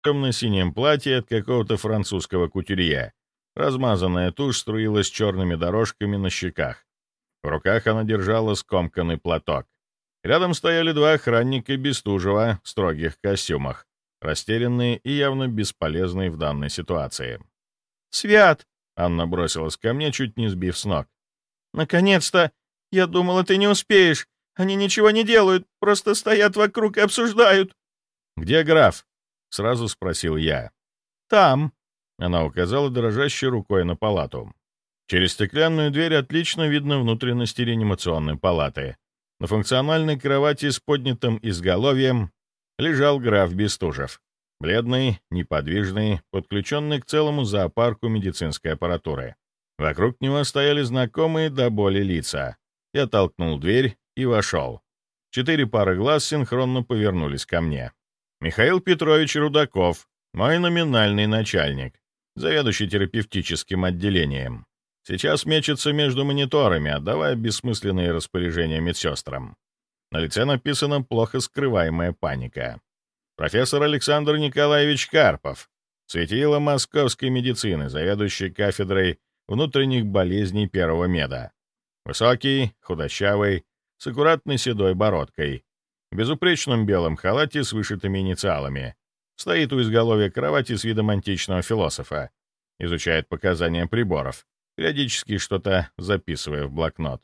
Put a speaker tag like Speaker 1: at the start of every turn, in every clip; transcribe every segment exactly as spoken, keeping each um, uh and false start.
Speaker 1: темно-синем платье от какого-то французского кутюрье. Размазанная тушь струилась черными дорожками на щеках. В руках она держала скомканный платок. Рядом стояли два охранника Бестужева в строгих костюмах, растерянные и явно бесполезные в данной ситуации.
Speaker 2: «Свят!»
Speaker 1: — Анна бросилась ко мне, чуть не сбив с ног.
Speaker 2: «Наконец-то! Я думала, ты не успеешь. Они ничего не делают, просто стоят вокруг и обсуждают».
Speaker 1: «Где граф?» — сразу спросил я.
Speaker 2: «Там».
Speaker 1: Она указала дрожащей рукой на палату. Через стеклянную дверь отлично видно внутренности реанимационной палаты. На функциональной кровати с поднятым изголовьем лежал граф Бестужев. Бледный, неподвижный, подключенный к целому зоопарку медицинской аппаратуры. Вокруг него стояли знакомые до боли лица. Я толкнул дверь и вошел. Четыре пары глаз синхронно повернулись ко мне. Михаил Петрович Рудаков, мой номинальный начальник, заведующий терапевтическим отделением. Сейчас мечется между мониторами, отдавая бессмысленные распоряжения медсестрам. На лице написана плохо скрываемая паника. Профессор Александр Николаевич Карпов, светило московской медицины, заведующий кафедрой внутренних болезней первого меда. Высокий, худощавый, с аккуратной седой бородкой, в безупречном белом халате с вышитыми инициалами. Стоит у изголовья кровати с видом античного философа. Изучает показания приборов, периодически что-то записывая в блокнот.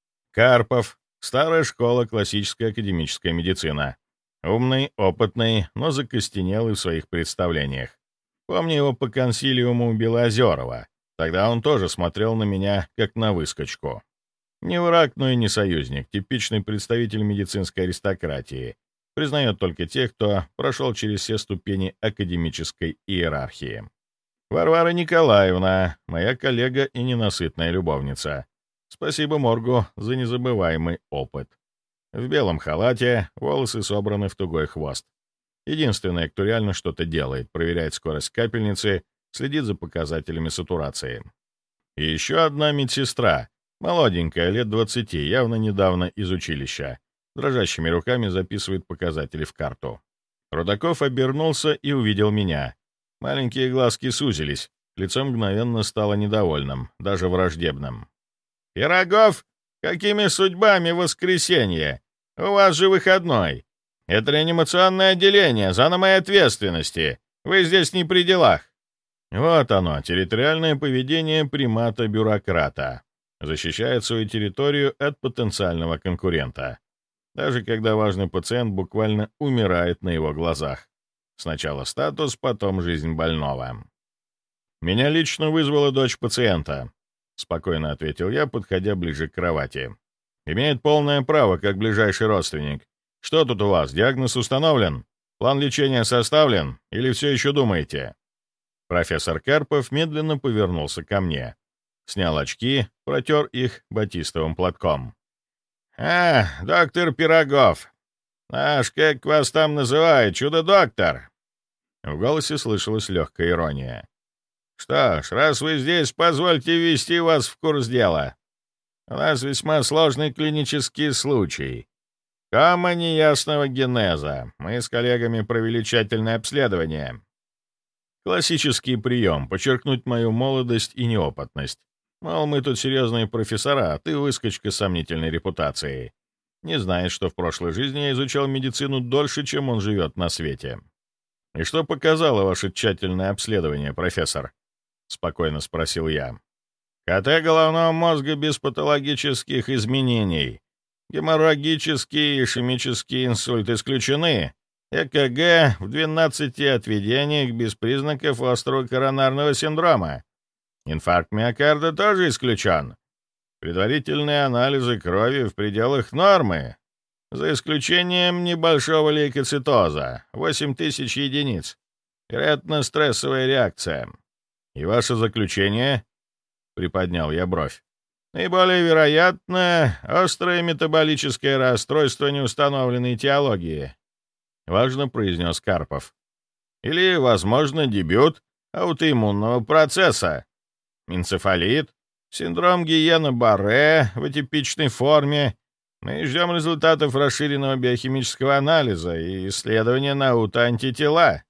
Speaker 1: Карпов. Старая школа, классическая академическая медицина. Умный, опытный, но закостенелый в своих представлениях. Помню его по консилиуму Белоозерова. Тогда он тоже смотрел на меня, как на выскочку. Не враг, но и не союзник, типичный представитель медицинской аристократии. Признает только тех, кто прошел через все ступени академической иерархии. Варвара Николаевна, моя коллега и ненасытная любовница. Спасибо моргу за незабываемый опыт. В белом халате, волосы собраны в тугой хвост. Единственное, кто реально что-то делает, проверяет скорость капельницы, следит за показателями сатурации. И еще одна медсестра, молоденькая, лет двадцати, явно недавно из училища. Дрожащими руками записывает показатели в карту. Рудаков обернулся и увидел меня. Маленькие глазки сузились, лицо мгновенно стало недовольным, даже враждебным. «Пирогов, какими судьбами в воскресенье? У вас же выходной. Это реанимационное отделение, зона моей ответственности. Вы здесь не при делах». Вот оно, территориальное поведение примата-бюрократа. Защищает свою территорию от потенциального конкурента. Даже когда важный пациент буквально умирает на его глазах. Сначала статус, потом жизнь больного. «Меня лично вызвала дочь пациента», — спокойно ответил я, подходя ближе к кровати. «Имеет полное право, как ближайший родственник. Что тут у вас, диагноз установлен? План лечения составлен? Или все еще думаете?» Профессор Карпов медленно повернулся ко мне. Снял очки, протер их батистовым платком. «А, доктор Пирогов! Аж как вас там называют, чудо-доктор!» В голосе слышалась легкая ирония. «Что ж, раз вы здесь, позвольте ввести вас в курс дела. У нас весьма сложный клинический случай. Кома неясного генеза. Мы с коллегами провели тщательное обследование». Классический прием — подчеркнуть мою молодость и неопытность. Мол, мы тут серьезные профессора, а ты выскочка с сомнительной репутацией. Не знаешь, что в прошлой жизни я изучал медицину дольше, чем он живет на свете. «И что показало ваше тщательное обследование, профессор?» — спокойно спросил я. «КТ головного мозга без патологических изменений. Геморрагический и ишемический инсульт исключены. ЭКГ в двенадцати отведениях без признаков острого коронарного синдрома. Инфаркт миокарда тоже исключен. Предварительные анализы крови в пределах нормы, за исключением небольшого лейкоцитоза, восемь тысяч единиц. Вероятно, стрессовая реакция. И ваше заключение?» — приподнял я бровь. «Наиболее вероятно, острое метаболическое расстройство неустановленной этиологии», — важно произнес Карпов. «Или, возможно, дебют аутоиммунного процесса. Энцефалит, синдром Гиена-Барре в атипичной форме. Мы ждем результатов расширенного биохимического анализа и исследования на аутоантитела».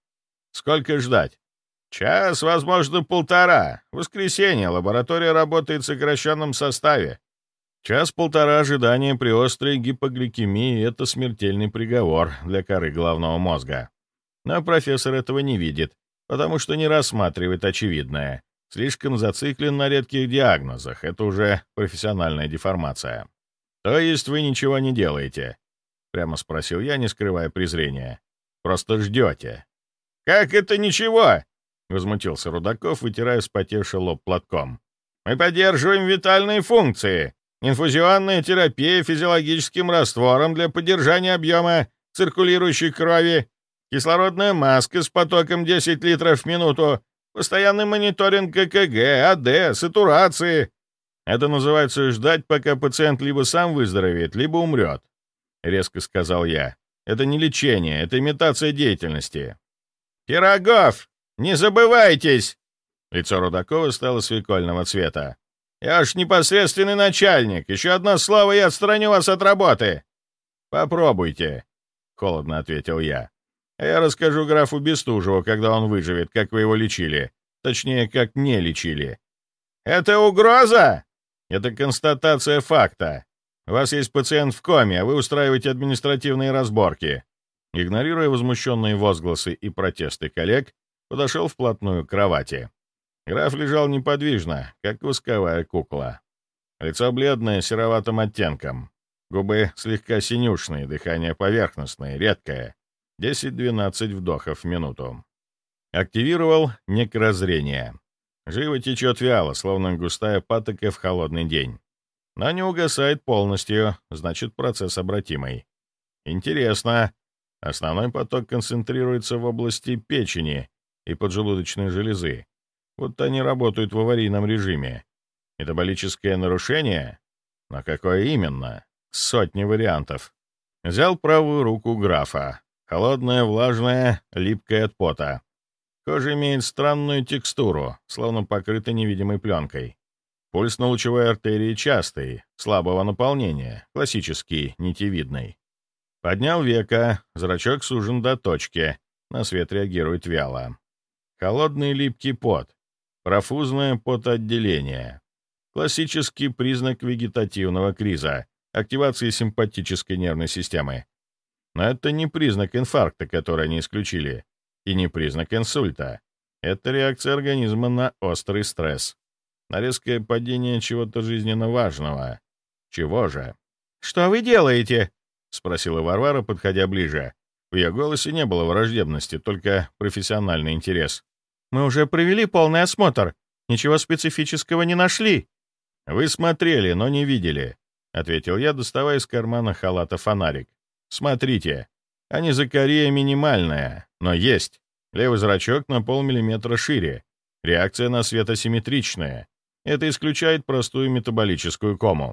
Speaker 1: Сколько ждать? Час, возможно, полтора. В воскресенье лаборатория работает в сокращенном составе. Час-полтора ожидания при острой гипогликемии — это смертельный приговор для коры головного мозга. Но профессор этого не видит, потому что не рассматривает очевидное. Слишком зациклен на редких диагнозах. Это уже профессиональная деформация. «То есть вы ничего не делаете?» — прямо спросил я, не скрывая презрения. «Просто ждете». «Как это ничего?» — возмутился Рудаков, вытирая вспотевший лоб платком. «Мы поддерживаем витальные функции. Инфузионная терапия физиологическим раствором для поддержания объема циркулирующей крови, кислородная маска с потоком десять литров в минуту, постоянный мониторинг ЭКГ, АД, сатурации. Это называется ждать, пока пациент либо сам выздоровеет, либо умрет», — резко сказал я. «Это не лечение, это имитация деятельности». «Пирогов, не забывайтесь!» Лицо Рудакова стало свекольного цвета. «Я ж непосредственный начальник. Еще одно слово, и я отстраню вас от работы». «Попробуйте», — холодно ответил я. «А я расскажу графу Бестужеву, когда он выживет, как вы его лечили. Точнее, как не лечили». «Это угроза?» «Это констатация факта. У вас есть пациент в коме, а вы устраиваете административные разборки». Игнорируя возмущенные возгласы и протесты коллег, подошел вплотную к кровати. Граф лежал неподвижно, как восковая кукла. Лицо бледное, с сероватым оттенком. Губы слегка синюшные, дыхание поверхностное, редкое. десять-двенадцать вдохов в минуту. Активировал некрозрение. Живо течет вяло, словно густая патока в холодный день. Но не угасает полностью, значит, процесс обратимый. Интересно. Основной поток концентрируется в области печени и поджелудочной железы. Вот они работают в аварийном режиме. Метаболическое нарушение? Но какое именно? Сотни вариантов. Взял правую руку графа. Холодная, влажная, липкая от пота. Кожа имеет странную текстуру, словно покрыта невидимой пленкой. Пульс на лучевой артерии частый, слабого наполнения, классический, нитевидный. Поднял веко, зрачок сужен до точки, на свет реагирует вяло. Холодный липкий пот, профузное потоотделение. Классический признак вегетативного криза, активации симпатической нервной системы. Но это не признак инфаркта, который они исключили, и не признак инсульта. Это реакция организма на острый стресс, на резкое падение чего-то жизненно важного. Чего же? «Что вы делаете?» — спросила Варвара, подходя ближе. В ее голосе не было враждебности, только профессиональный интерес. «Мы уже провели полный осмотр. Ничего специфического не нашли». «Вы смотрели, но не видели», — ответил я, доставая из кармана халата фонарик. «Смотрите. Анизокария минимальная, но есть. Левый зрачок на полмиллиметра шире. Реакция на свет асимметричная. Это исключает простую метаболическую кому».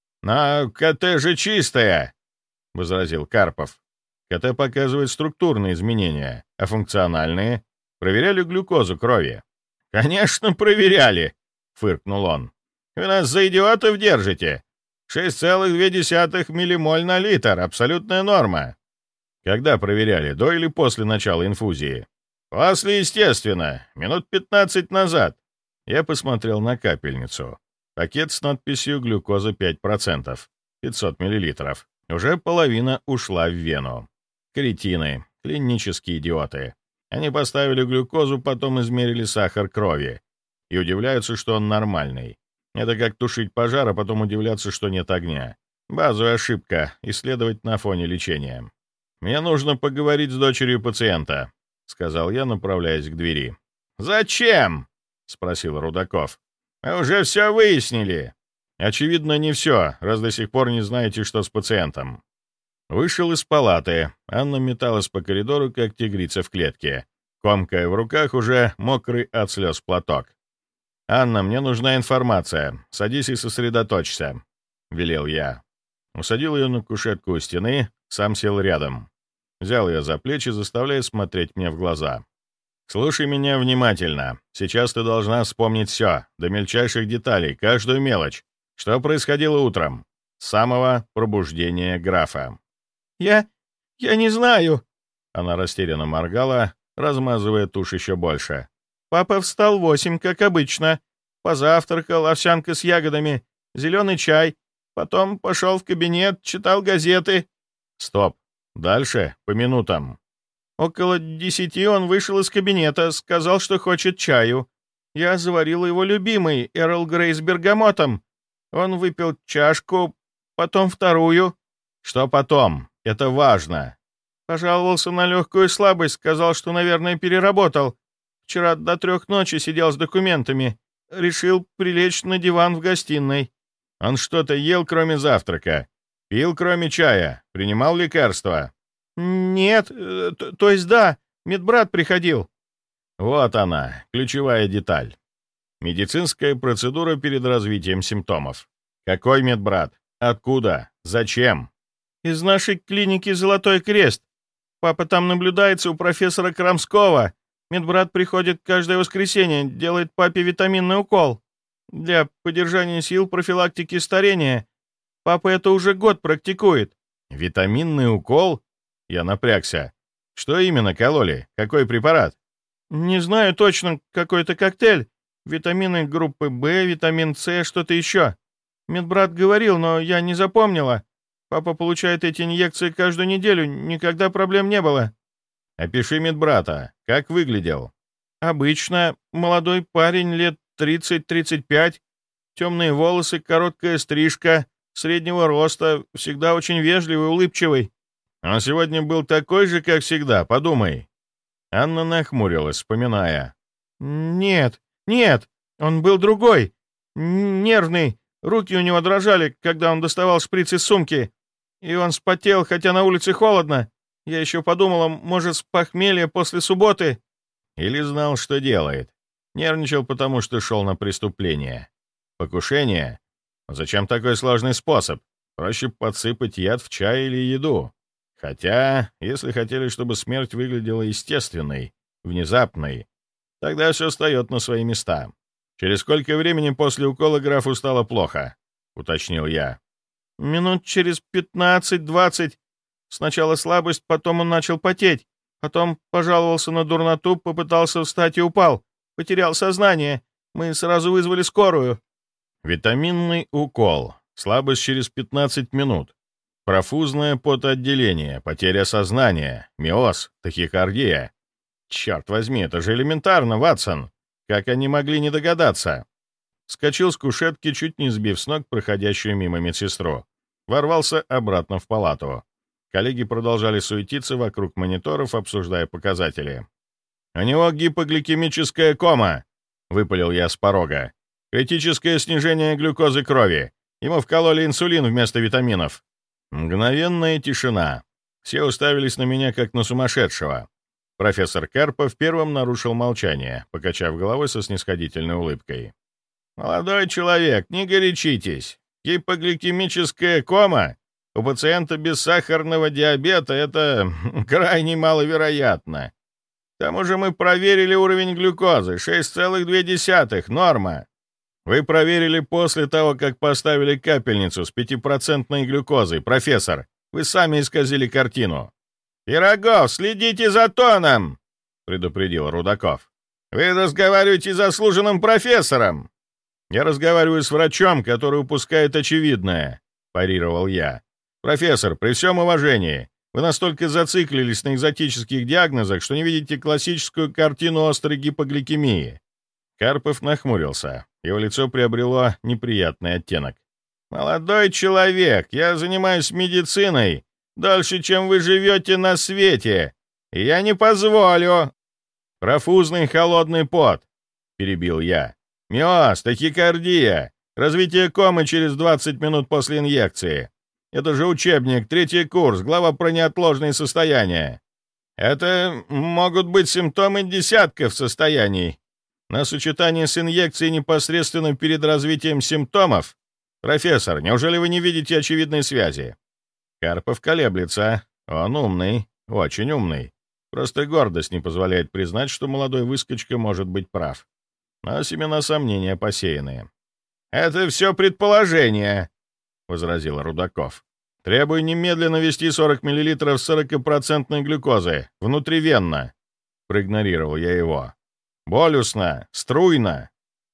Speaker 1: «Но КТ же чистая!» — возразил Карпов. КТ показывает структурные изменения, а функциональные — проверяли глюкозу крови. «Конечно, проверяли!» — фыркнул он. «Вы нас за идиотов держите! шесть целых две десятых миллимоль на литр — абсолютная норма!» «Когда проверяли, до или после начала инфузии?» «После, естественно, минут пятнадцать назад». Я посмотрел на капельницу. Пакет с надписью «Глюкоза пять процентов», пятьсот миллилитров. Уже половина ушла в вену. Кретины, клинические идиоты. Они поставили глюкозу, потом измерили сахар крови. И удивляются, что он нормальный. Это как тушить пожар, а потом удивляться, что нет огня. Базовая ошибка — исследовать на фоне лечения. «Мне нужно поговорить с дочерью пациента», — сказал я, направляясь к двери. «Зачем?» — спросил Рудаков. «Мы уже все выяснили». «Очевидно, не все, раз до сих пор не знаете, что с пациентом». Вышел из палаты. Анна металась по коридору, как тигрица в клетке, комкая в руках уже мокрый от слез платок. «Анна, мне нужна информация. Садись и сосредоточься», — велел я. Усадил ее на кушетку у стены, сам сел рядом. Взял ее за плечи, заставляя смотреть мне в глаза. «Слушай меня внимательно. Сейчас ты должна вспомнить все, до мельчайших деталей, каждую мелочь. Что происходило утром? С самого пробуждения графа». «Я... я не знаю». Она растерянно моргала, размазывая тушь еще больше.
Speaker 2: «Папа встал в восемь, как обычно. Позавтракал, овсянка с ягодами, зеленый чай. Потом пошел в кабинет, читал газеты».
Speaker 1: «Стоп. Дальше, по минутам».
Speaker 2: «Около десяти он вышел из кабинета, сказал, что хочет чаю. Я заварил его любимый, Эрл Грей с бергамотом. Он выпил чашку, потом вторую».
Speaker 1: «Что потом? Это важно».
Speaker 2: Пожаловался на легкую слабость, сказал, что, наверное, переработал. Вчера до трех ночи сидел с документами. Решил прилечь на диван в гостиной».
Speaker 1: «Он что-то ел, кроме завтрака? Пил, кроме чая? Принимал лекарства?»
Speaker 2: «Нет, то, то есть да, медбрат приходил».
Speaker 1: Вот она, ключевая деталь. Медицинская процедура перед развитием симптомов. Какой медбрат? Откуда? Зачем?
Speaker 2: «Из нашей клиники «Золотой крест». Папа там наблюдается у профессора Крамского. Медбрат приходит каждое воскресенье, делает папе витаминный укол. Для поддержания сил, профилактики старения. Папа это уже год практикует».
Speaker 1: «Витаминный укол?» Я напрягся. «Что именно кололи? Какой препарат?»
Speaker 2: «Не знаю точно, какой-то коктейль. Витамины группы В, витамин С, что-то еще. Медбрат говорил, но я не запомнила. Папа получает эти инъекции каждую неделю, никогда проблем не было».
Speaker 1: «Опиши медбрата. Как выглядел?»
Speaker 2: «Обычно. Молодой парень, лет тридцать-тридцать пять. Темные волосы, короткая стрижка, среднего роста, всегда очень вежливый, улыбчивый».
Speaker 1: «Он сегодня был такой же, как всегда, подумай». Анна нахмурилась, вспоминая.
Speaker 2: «Нет, нет, он был другой. Нервный. Руки у него дрожали, когда он доставал шприц из сумки. И он вспотел, хотя на улице холодно. Я еще подумала, может, с похмелья после субботы».
Speaker 1: Или знал, что делает. Нервничал, потому что шел на преступление. Покушение? Зачем такой сложный способ? Проще подсыпать яд в чай или еду. Хотя, если хотели, чтобы смерть выглядела естественной, внезапной, тогда все встает на свои места. «Через сколько времени после укола графу стало плохо?» — уточнил я.
Speaker 2: «Минут через пятнадцать-двадцать. Сначала слабость, потом он начал потеть. Потом пожаловался на дурноту, попытался встать и упал. Потерял сознание. Мы сразу вызвали скорую».
Speaker 1: Витаминный укол. Слабость через пятнадцать минут. Профузное потоотделение, потеря сознания, миоз, тахикардия. Черт возьми, это же элементарно, Ватсон. Как они могли не догадаться? Скочил с кушетки, чуть не сбив с ног проходящую мимо медсестру. Ворвался обратно в палату. Коллеги продолжали суетиться вокруг мониторов, обсуждая показатели. «У него гипогликемическая кома», — выпалил я с порога. «Критическое снижение глюкозы крови. Ему вкололи инсулин вместо витаминов». Мгновенная тишина. Все уставились на меня, как на сумасшедшего. Профессор Карпов первым нарушил молчание, покачав головой со снисходительной улыбкой. «Молодой человек, не горячитесь. Гипогликемическая кома у пациента без сахарного диабета — это крайне маловероятно. К тому же мы проверили уровень глюкозы — шесть целых две десятых, норма. Вы проверили после того, как поставили капельницу с пятипроцентной глюкозой, профессор. Вы сами исказили картину». «Пирогов, следите за тоном!» — предупредил Рудаков. «Вы разговариваете с заслуженным профессором!» «Я разговариваю с врачом, который упускает очевидное», — парировал я. «Профессор, при всем уважении, вы настолько зациклились на экзотических диагнозах, что не видите классическую картину острой гипогликемии». Карпов нахмурился. Его лицо приобрело неприятный оттенок. «Молодой человек, я занимаюсь медициной дольше, чем вы живете на свете, и я не позволю...» «Профузный холодный пот», — перебил я. «Миоз, тахикардия, развитие комы через двадцать минут после инъекции. Это же учебник, третий курс, глава про неотложные состояния. Это могут быть симптомы десятков состояний. На сочетание с инъекцией непосредственно перед развитием симптомов? Профессор, неужели вы не видите очевидной связи?» Карпов колеблется. Он умный, очень умный. Просто гордость не позволяет признать, что молодой выскочка может быть прав. Но семена сомнения посеянные. «Это все предположение», — возразил Рудаков. «Требую немедленно ввести сорок миллилитров сорокопроцентной глюкозы, внутривенно». — проигнорировал я его. «Болюсно, струйно».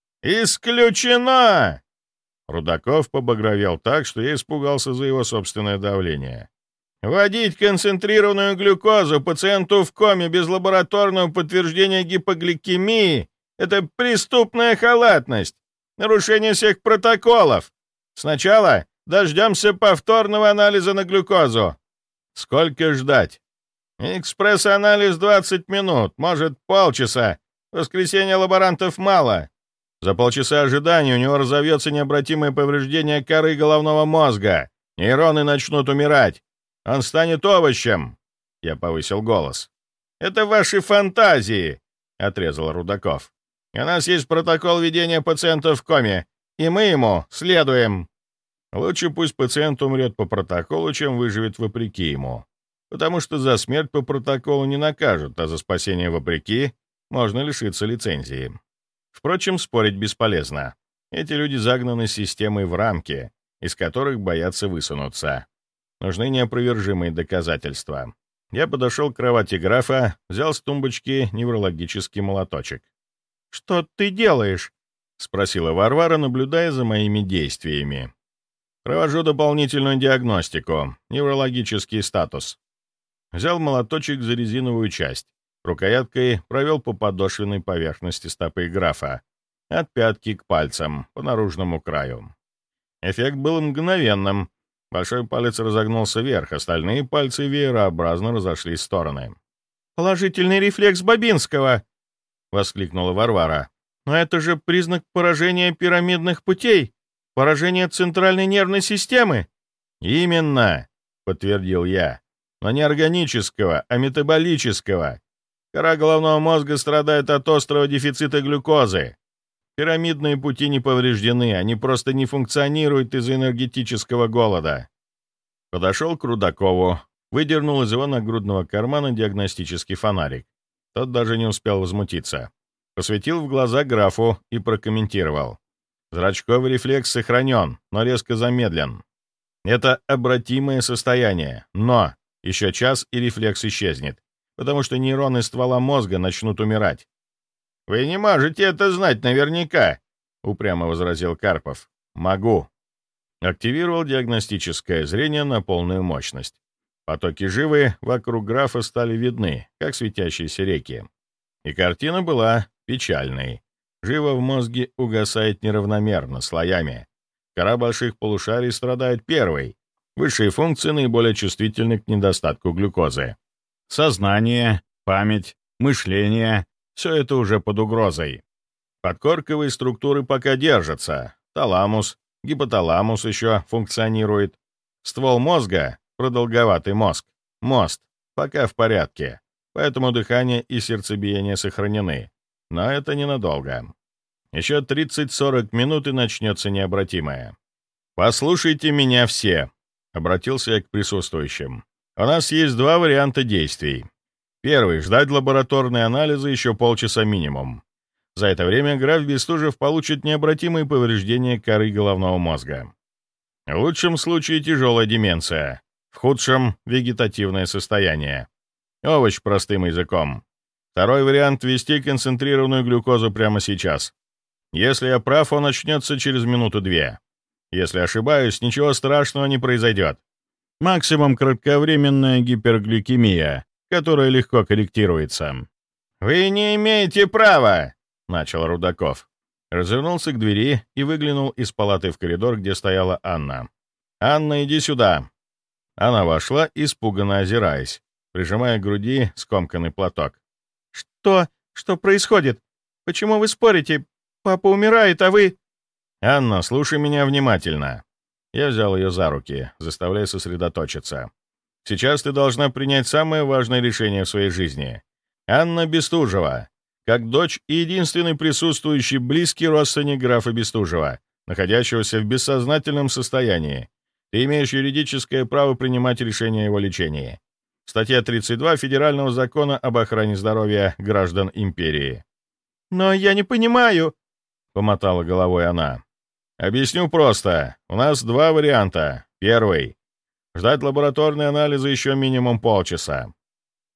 Speaker 1: «Исключено!» Рудаков побагровел так, что я испугался за его собственное давление. «Вводить концентрированную глюкозу пациенту в коме без лабораторного подтверждения гипогликемии — это преступная халатность, нарушение всех протоколов. Сначала дождемся повторного анализа на глюкозу». «Сколько ждать?» «Экспресс-анализ двадцать минут, может, полчаса. В воскресенье лаборантов мало». За полчаса ожидания у него разовьется необратимое повреждение коры головного мозга. Нейроны начнут умирать. Он станет овощем. Я повысил голос. «Это ваши фантазии», — отрезал Рудаков. «У нас есть протокол ведения пациента в коме, и мы ему следуем». Лучше пусть пациент умрет по протоколу, чем выживет вопреки ему. Потому что за смерть по протоколу не накажут, а за спасение вопреки можно лишиться лицензии. Впрочем, спорить бесполезно. Эти люди загнаны системой в рамки, из которых боятся высунуться. Нужны неопровержимые доказательства. Я подошел к кровати графа, взял с тумбочки неврологический молоточек. «Что ты делаешь?» — спросила Варвара, наблюдая за моими действиями. «Провожу дополнительную диагностику, неврологический статус». Взял молоточек за резиновую часть. Рукояткой провел по подошвенной поверхности стопы графа, от пятки к пальцам, по наружному краю. Эффект был мгновенным. Большой палец разогнулся вверх, остальные пальцы веерообразно разошлись в стороны. «Положительный рефлекс Бабинского!» — воскликнула Варвара. «Но это же признак поражения пирамидных путей, поражения центральной нервной системы!» «Именно!» — подтвердил я. «Но не органического, а метаболического. Кора головного мозга страдает от острого дефицита глюкозы. Пирамидные пути не повреждены, они просто не функционируют из-за энергетического голода». Подошел к Рудакову, выдернул из его нагрудного кармана диагностический фонарик. Тот даже не успел возмутиться. Посветил в глаза графу и прокомментировал. Зрачковый рефлекс сохранен, но резко замедлен. Это обратимое состояние, но еще час и рефлекс исчезнет, потому что нейроны ствола мозга начнут умирать. «Вы не можете это знать наверняка», — упрямо возразил Карпов. «Могу». Активировал диагностическое зрение на полную мощность. Потоки живы вокруг графа стали видны, как светящиеся реки. И картина была печальной. Живо в мозге угасает неравномерно, слоями. Кора больших полушарий страдает первой. Высшие функции наиболее чувствительны к недостатку глюкозы. Сознание, память, мышление — все это уже под угрозой. Подкорковые структуры пока держатся. Таламус, гипоталамус еще функционирует. Ствол мозга, продолговатый мозг, мост, пока в порядке. Поэтому дыхание и сердцебиение сохранены. Но это ненадолго. Еще тридцать-сорок минут и начнется необратимое. «Послушайте меня все», — обратился я к присутствующим. «У нас есть два варианта действий. Первый — ждать лабораторные анализы еще полчаса минимум. За это время граф Бестужев получит необратимые повреждения коры головного мозга. В лучшем случае тяжелая деменция, в худшем — вегетативное состояние. Овощ простым языком. Второй вариант — ввести концентрированную глюкозу прямо сейчас. Если я прав, он начнется через минуту-две. Если ошибаюсь, ничего страшного не произойдет. Максимум кратковременная гипергликемия, которая легко корректируется». «Вы не имеете права!» — начал Рудаков. Развернулся к двери и выглянул из палаты в коридор, где стояла Анна. «Анна, иди сюда!» Она вошла, испуганно озираясь, прижимая к груди скомканный платок. «Что? Что происходит? Почему вы спорите? Папа умирает, а вы...» «Анна, слушай меня внимательно». Я взял ее за руки, заставляя сосредоточиться. «Сейчас ты должна принять самое важное решение в своей жизни. Анна Бестужева, как дочь и единственный присутствующий близкий родственник графа Бестужева, находящегося в бессознательном состоянии, ты имеешь юридическое право принимать решения о его лечении. Статья тридцать два Федерального закона об охране здоровья граждан империи». «Но я не понимаю», — помотала головой она. «Объясню просто. У нас два варианта. Первый — ждать лабораторные анализы еще минимум полчаса.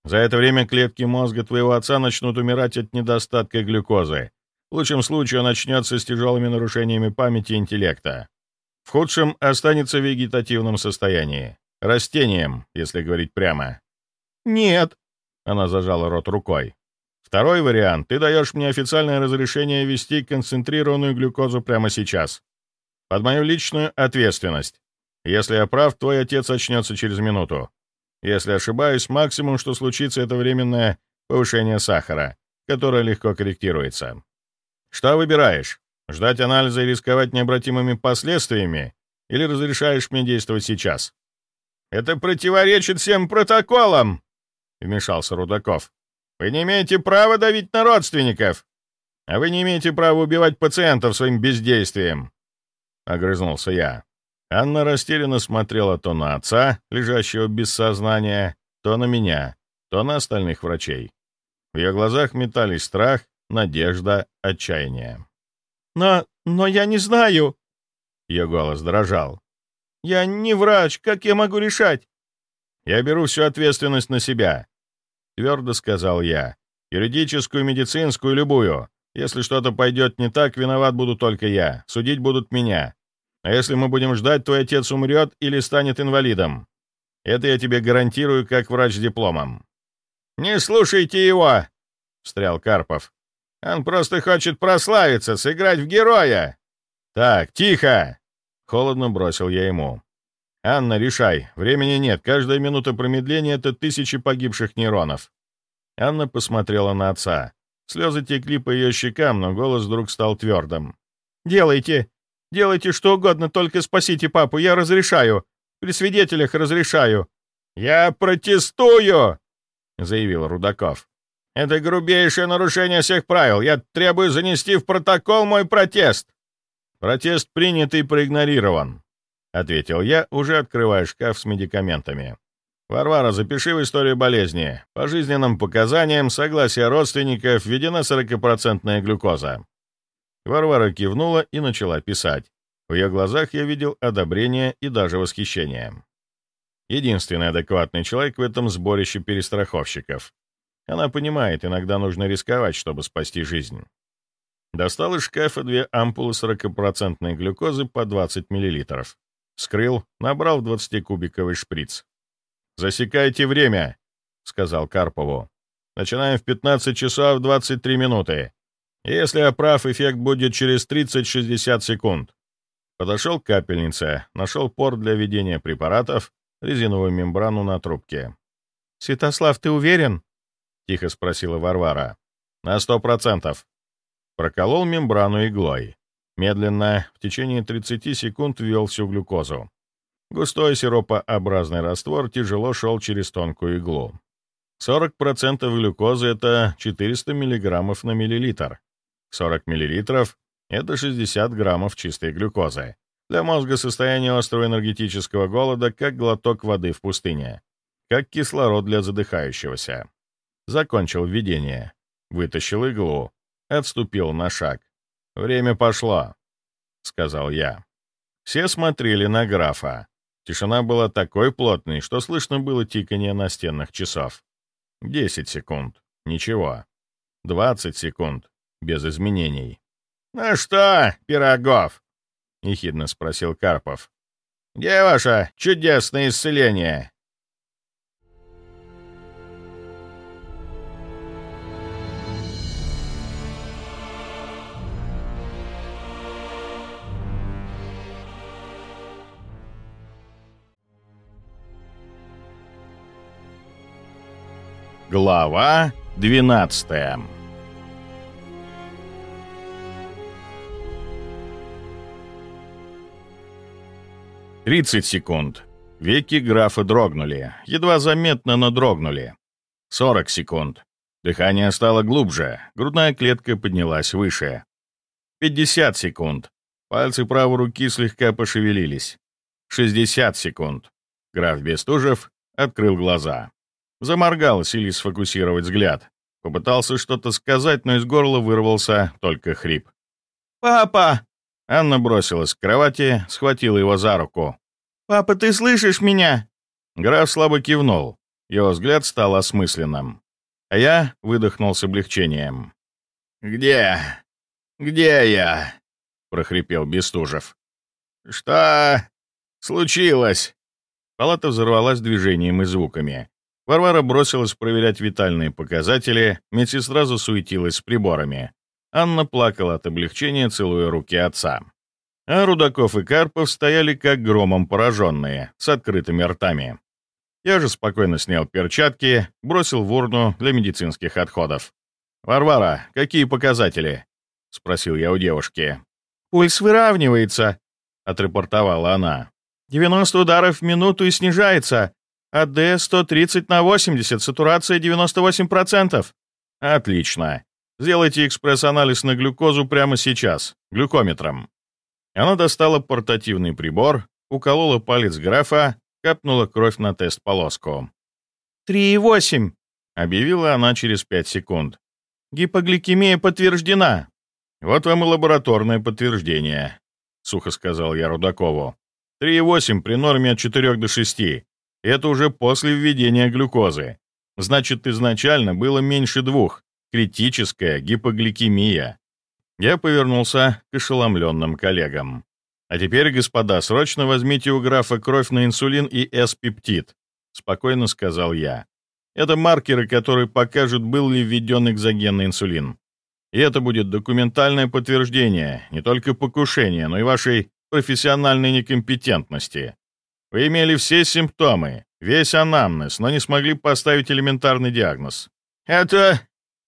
Speaker 1: За это время клетки мозга твоего отца начнут умирать от недостатка глюкозы. В лучшем случае он начнется с тяжелыми нарушениями памяти и интеллекта. В худшем останется в вегетативном состоянии. Растением, если говорить прямо.
Speaker 2: «Нет!»
Speaker 1: — она зажала рот рукой. «Второй вариант. Ты даешь мне официальное разрешение ввести концентрированную глюкозу прямо сейчас. Под мою личную ответственность. Если я прав, твой отец очнется через минуту. Если ошибаюсь, максимум, что случится, это временное повышение сахара, которое легко корректируется. Что выбираешь? Ждать анализа и рисковать необратимыми последствиями? Или разрешаешь мне действовать сейчас?» «Это противоречит всем протоколам!» — вмешался Рудаков. «Вы не имеете права давить на родственников, а вы не имеете права убивать пациентов своим бездействием!» — огрызнулся я. Анна растерянно смотрела то на отца, лежащего без сознания, то на меня, то на остальных врачей. В ее глазах метались страх, надежда, отчаяние.
Speaker 2: «Но... но я не знаю!»
Speaker 1: Ее голос дрожал.
Speaker 2: «Я не врач, как я могу решать?»
Speaker 1: «Я беру всю ответственность на себя», — твердо сказал я. «Юридическую, медицинскую, любую. Если что-то пойдет не так, виноват буду только я. Судить будут меня. А если мы будем ждать, твой отец умрет или станет инвалидом. Это я тебе гарантирую, как врач с дипломом». «Не слушайте его!» — встрял Карпов. «Он просто хочет прославиться, сыграть в героя!» «Так, тихо!» — холодно бросил я ему. «Анна, решай. Времени нет. Каждая минута промедления — это тысячи погибших нейронов». Анна посмотрела на отца. Слезы текли по ее щекам, но голос вдруг стал твердым.
Speaker 2: «Делайте! Делайте что угодно, только спасите папу. Я разрешаю. При свидетелях разрешаю».
Speaker 1: «Я протестую!» — заявил Рудаков. «Это грубейшее нарушение всех правил. Я требую занести в протокол мой протест». «Протест принят и проигнорирован», — ответил я, уже открывая шкаф с медикаментами. «Варвара, запиши в историю болезни. По жизненным показаниям, согласие родственников, введена сорокопроцентная глюкоза». Варвара кивнула и начала писать. В ее глазах я видел одобрение и даже восхищение. Единственный адекватный человек в этом сборище перестраховщиков. Она понимает, иногда нужно рисковать, чтобы спасти жизнь. Достал из шкафа две ампулы сорокопроцентной глюкозы по двадцать миллилитров. Вскрыл, набрал в двадцатикубиковый шприц. «Засекайте время», — сказал Карпову. «Начинаем в пятнадцать часов двадцать три минуты. Если я прав, эффект будет через тридцать-шестьдесят секунд». Подошел к капельнице, нашел порт для введения препаратов, резиновую мембрану на трубке.
Speaker 2: «Святослав, ты уверен?»
Speaker 1: — тихо спросила Варвара. «На сто процентов». Проколол мембрану иглой. Медленно, в течение тридцати секунд ввел всю глюкозу. Густой сиропообразный раствор тяжело шел через тонкую иглу. сорок процентов глюкозы — это четыреста миллиграммов на миллилитр. сорок миллилитров — это шестьдесят граммов чистой глюкозы. Для мозга состояние острого энергетического голода, как глоток воды в пустыне. Как кислород для задыхающегося. Закончил введение. Вытащил иглу. Отступил на шаг. «Время пошло», — сказал я. Все смотрели на графа. Тишина была такой плотной, что слышно было тиканье настенных часов. Десять секунд. Ничего. Двадцать секунд. Без изменений. «Ну что, Пирогов?» — ехидно спросил Карпов. «Где ваше чудесное исцеление?» Глава двенадцатая. Тридцать секунд. Веки графа дрогнули. Едва заметно, но дрогнули. Сорок секунд. Дыхание стало глубже. Грудная клетка поднялась выше. Пятьдесят секунд. Пальцы правой руки слегка пошевелились. Шестьдесят секунд. Граф Бестужев открыл глаза. Заморгал, силясь сфокусировать взгляд. Попытался что-то сказать, но из горла вырвался только хрип.
Speaker 2: «Папа!»
Speaker 1: Анна бросилась к кровати, схватила его за руку.
Speaker 2: «Папа, ты слышишь меня?»
Speaker 1: Граф слабо кивнул. Его взгляд стал осмысленным. А я выдохнул с облегчением. «Где? Где я?» — прохрипел Бестужев. «Что случилось?» Палата взорвалась движением и звуками. Варвара бросилась проверять витальные показатели, медсестра засуетилась с приборами. Анна плакала от облегчения, целуя руки отца. А Рудаков и Карпов стояли как громом пораженные, с открытыми ртами. Я же спокойно снял перчатки, бросил в урну для медицинских отходов. «Варвара, какие показатели?» — спросил я у девушки.
Speaker 2: «Пульс выравнивается»,
Speaker 1: — отрапортовала она.
Speaker 2: девяносто ударов в минуту и снижается. АД сто тридцать на восемьдесят, сатурация девяносто восемь процентов.
Speaker 1: «Отлично. Сделайте экспресс-анализ на глюкозу прямо сейчас, глюкометром». Она достала портативный прибор, уколола палец графа, капнула кровь на тест-полоску.
Speaker 2: «три и восемь»,
Speaker 1: — объявила она через пять секунд.
Speaker 2: «Гипогликемия подтверждена».
Speaker 1: «Вот вам и лабораторное подтверждение», — сухо сказал я Рудакову. «три и восемь при норме от четырёх до шести. Это уже после введения глюкозы. Значит, изначально было меньше двух. Критическая гипогликемия». Я повернулся к ошеломленным коллегам. «А теперь, господа, срочно возьмите у графа кровь на инсулин и эс-пептид», — спокойно сказал я. «Это маркеры, которые покажут, был ли введен экзогенный инсулин. И это будет документальное подтверждение не только покушения, но и вашей профессиональной некомпетентности. Вы имели все симптомы, весь анамнез, но не смогли поставить элементарный диагноз».
Speaker 2: «Это...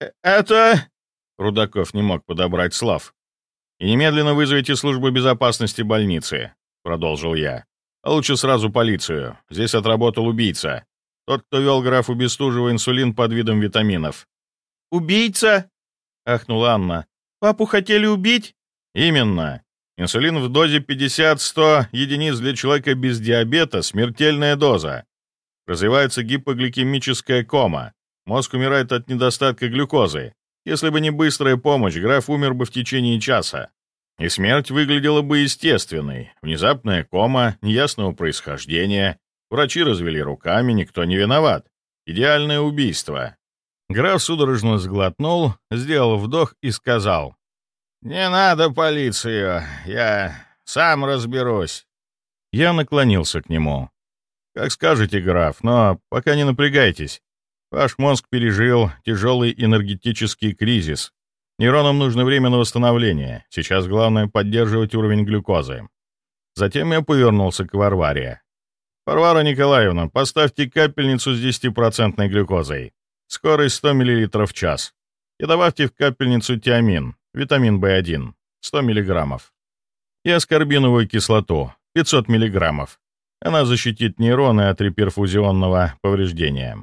Speaker 2: это...»
Speaker 1: Рудаков не мог подобрать слов. «И немедленно вызовите службу безопасности больницы», — продолжил я. «А лучше сразу полицию. Здесь отработал убийца. Тот, кто вел графу Бестужева инсулин под видом витаминов».
Speaker 2: «Убийца?» — ахнула Анна. «Папу хотели убить?»
Speaker 1: «Именно. Инсулин в дозе пятьдесят-сто единиц для человека без диабета — смертельная доза. Развивается гипогликемическая кома. Мозг умирает от недостатка глюкозы. Если бы не быстрая помощь, граф умер бы в течение часа. И смерть выглядела бы естественной. Внезапная кома, неясного происхождения. Врачи развели руками, никто не виноват. Идеальное убийство». Граф судорожно сглотнул, сделал вдох и сказал: «Не надо полицию, я сам разберусь». Я наклонился к нему. «Как скажете, граф, но пока не напрягайтесь. Ваш мозг пережил тяжелый энергетический кризис. Нейронам нужно время на восстановление. Сейчас главное — поддерживать уровень глюкозы». Затем я повернулся к Варваре. «Варвара Николаевна, поставьте капельницу с десятипроцентной глюкозой. Скорость сто миллилитров в час. И добавьте в капельницу тиамин, витамин бэ один, сто миллиграммов. И аскорбиновую кислоту, пятьсот миллиграммов. Она защитит нейроны от реперфузионного повреждения».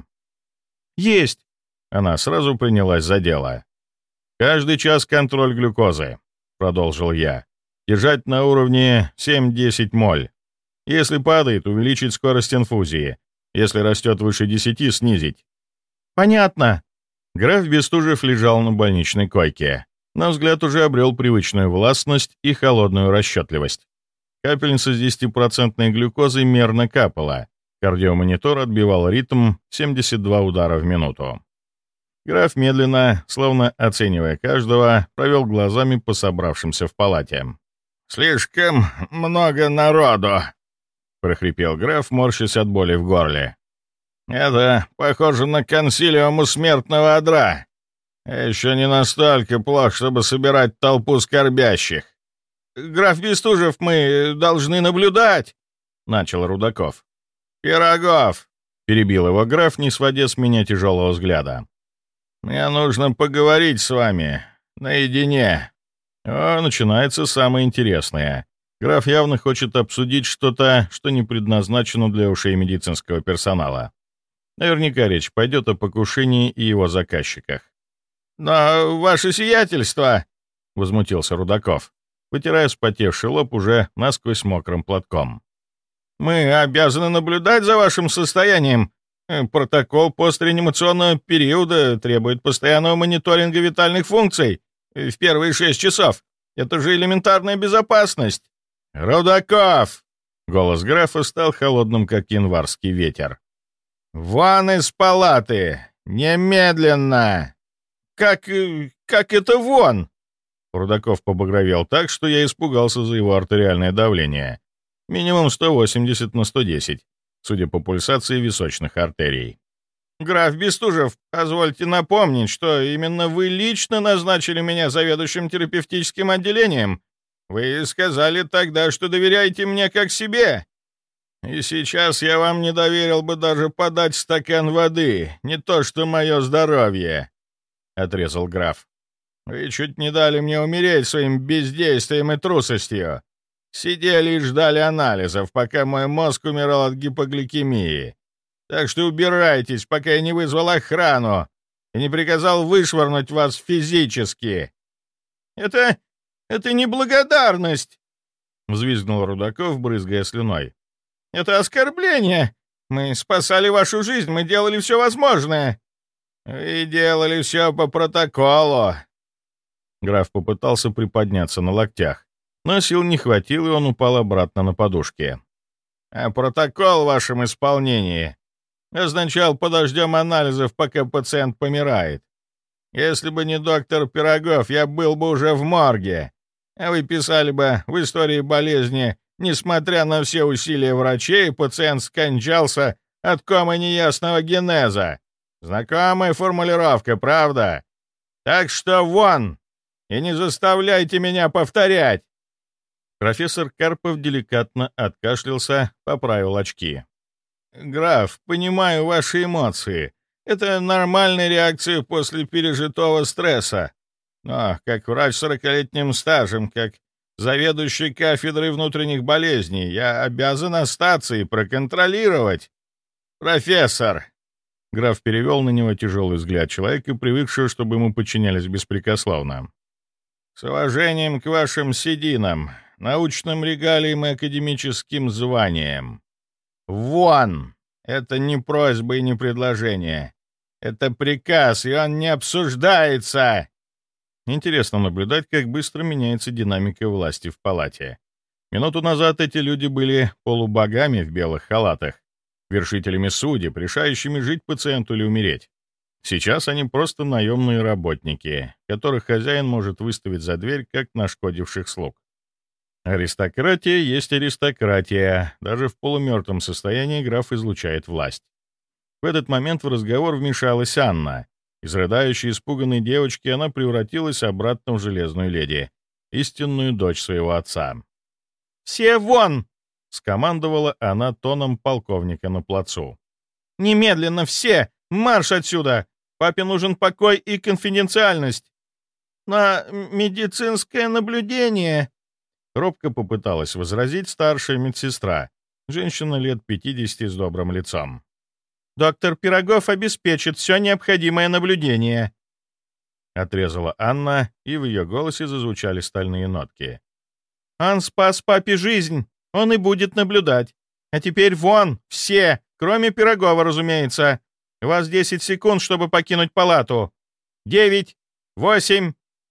Speaker 2: «Есть!»
Speaker 1: Она сразу принялась за дело. «Каждый час контроль глюкозы», — продолжил я. «Держать на уровне семь-десять моль. Если падает, увеличить скорость инфузии. Если растет выше десяти, снизить».
Speaker 2: «Понятно».
Speaker 1: Граф Бестужев лежал на больничной койке. На взгляд уже обрел привычную властность и холодную расчетливость. Капельница с десятипроцентной глюкозой мерно капала. Кардиомонитор отбивал ритм семьдесят два удара в минуту. Граф медленно, словно оценивая каждого, провел глазами по собравшимся в палате. «Слишком много народу», — прохрипел граф, морщась от боли в горле. «Это похоже на консилиум у смертного одра. Еще не настолько плохо, чтобы собирать толпу скорбящих».
Speaker 2: «Граф Бестужев, мы должны наблюдать», — начал Рудаков.
Speaker 1: «Пирогов!» — перебил его граф, не сводя с меня тяжелого взгляда. «Мне нужно поговорить с вами. Наедине». О, начинается самое интересное. Граф явно хочет обсудить что-то, что не предназначено для ушей медицинского персонала. Наверняка речь пойдет о покушении и его заказчиках.
Speaker 2: «Но ваше сиятельство!»
Speaker 1: — возмутился Рудаков, вытирая вспотевший лоб уже насквозь мокрым платком.
Speaker 2: «Мы обязаны наблюдать за вашим состоянием. Протокол постреанимационного периода требует постоянного мониторинга витальных функций в первые шесть часов. Это же элементарная безопасность».
Speaker 1: «Рудаков!» — голос графа стал холодным, как январский ветер. «Вон из палаты! Немедленно!»
Speaker 2: «Как... э, как это вон?»
Speaker 1: Рудаков побагровел так, что я испугался за его артериальное давление. Минимум сто восемьдесят на сто десять, судя по пульсации височных артерий.
Speaker 2: «Граф Бестужев, позвольте напомнить, что именно вы лично назначили меня заведующим терапевтическим отделением. Вы сказали тогда, что доверяете мне как себе. И сейчас я вам не доверил бы даже подать стакан воды, не то что мое здоровье», — отрезал граф. «Вы чуть не дали мне умереть своим бездействием и трусостью. Сидели и ждали анализов, пока мой мозг умирал от гипогликемии. Так что убирайтесь, пока я не вызвал охрану и не приказал вышвырнуть вас физически». «Это... это неблагодарность!» — взвизгнул Рудаков, брызгая слюной. «Это оскорбление! Мы спасали вашу жизнь, мы делали все возможное!» «Вы делали все по протоколу!»
Speaker 1: Граф попытался приподняться на локтях, но сил не хватило, и он упал обратно на подушки.
Speaker 2: «А протокол в вашем исполнении означал подождем анализов, пока пациент помирает. Если бы не доктор Пирогов, я был бы уже в морге, а вы писали бы в истории болезни, несмотря на все усилия врачей, пациент скончался от комы неясного генеза. Знакомая формулировка, правда? Так что вон, и не заставляйте меня повторять!»
Speaker 1: Профессор Карпов деликатно откашлялся, поправил очки.
Speaker 2: «Граф, понимаю ваши эмоции. Это нормальная реакция после пережитого стресса. Но как врач с сорокалетним стажем, как заведующий кафедрой внутренних болезней, я обязан остаться и проконтролировать. Профессор!»
Speaker 1: Граф перевел на него тяжелый взгляд человека, привыкшего, чтобы ему подчинялись беспрекословно.
Speaker 2: «С уважением к вашим сединам, научным регалиям и академическим званиям. Вон! Это не просьба и не предложение. Это приказ, и он не обсуждается!»
Speaker 1: Интересно наблюдать, как быстро меняется динамика власти в палате. Минуту назад эти люди были полубогами в белых халатах, вершителями судеб, решающими жить пациенту или умереть. Сейчас они просто наемные работники, которых хозяин может выставить за дверь, как нашкодивших слуг. Аристократия есть аристократия. Даже в полумертвом состоянии граф излучает власть. В этот момент в разговор вмешалась Анна. Из рыдающей испуганной девочки она превратилась обратно в железную леди, истинную дочь своего отца.
Speaker 2: «Все вон!»
Speaker 1: — скомандовала она тоном полковника на плацу.
Speaker 2: «Немедленно все! Марш отсюда! Папе нужен покой и конфиденциальность!» «На медицинское наблюдение!»
Speaker 1: Робко попыталась возразить старшая медсестра, женщина лет пятидесяти с добрым лицом.
Speaker 2: «Доктор Пирогов обеспечит все необходимое наблюдение», — отрезала Анна, и в ее голосе зазвучали стальные нотки. «Он спас папе жизнь, он и будет наблюдать. А теперь вон, все, кроме Пирогова, разумеется. У вас десять секунд, чтобы покинуть палату. Девять, восемь...»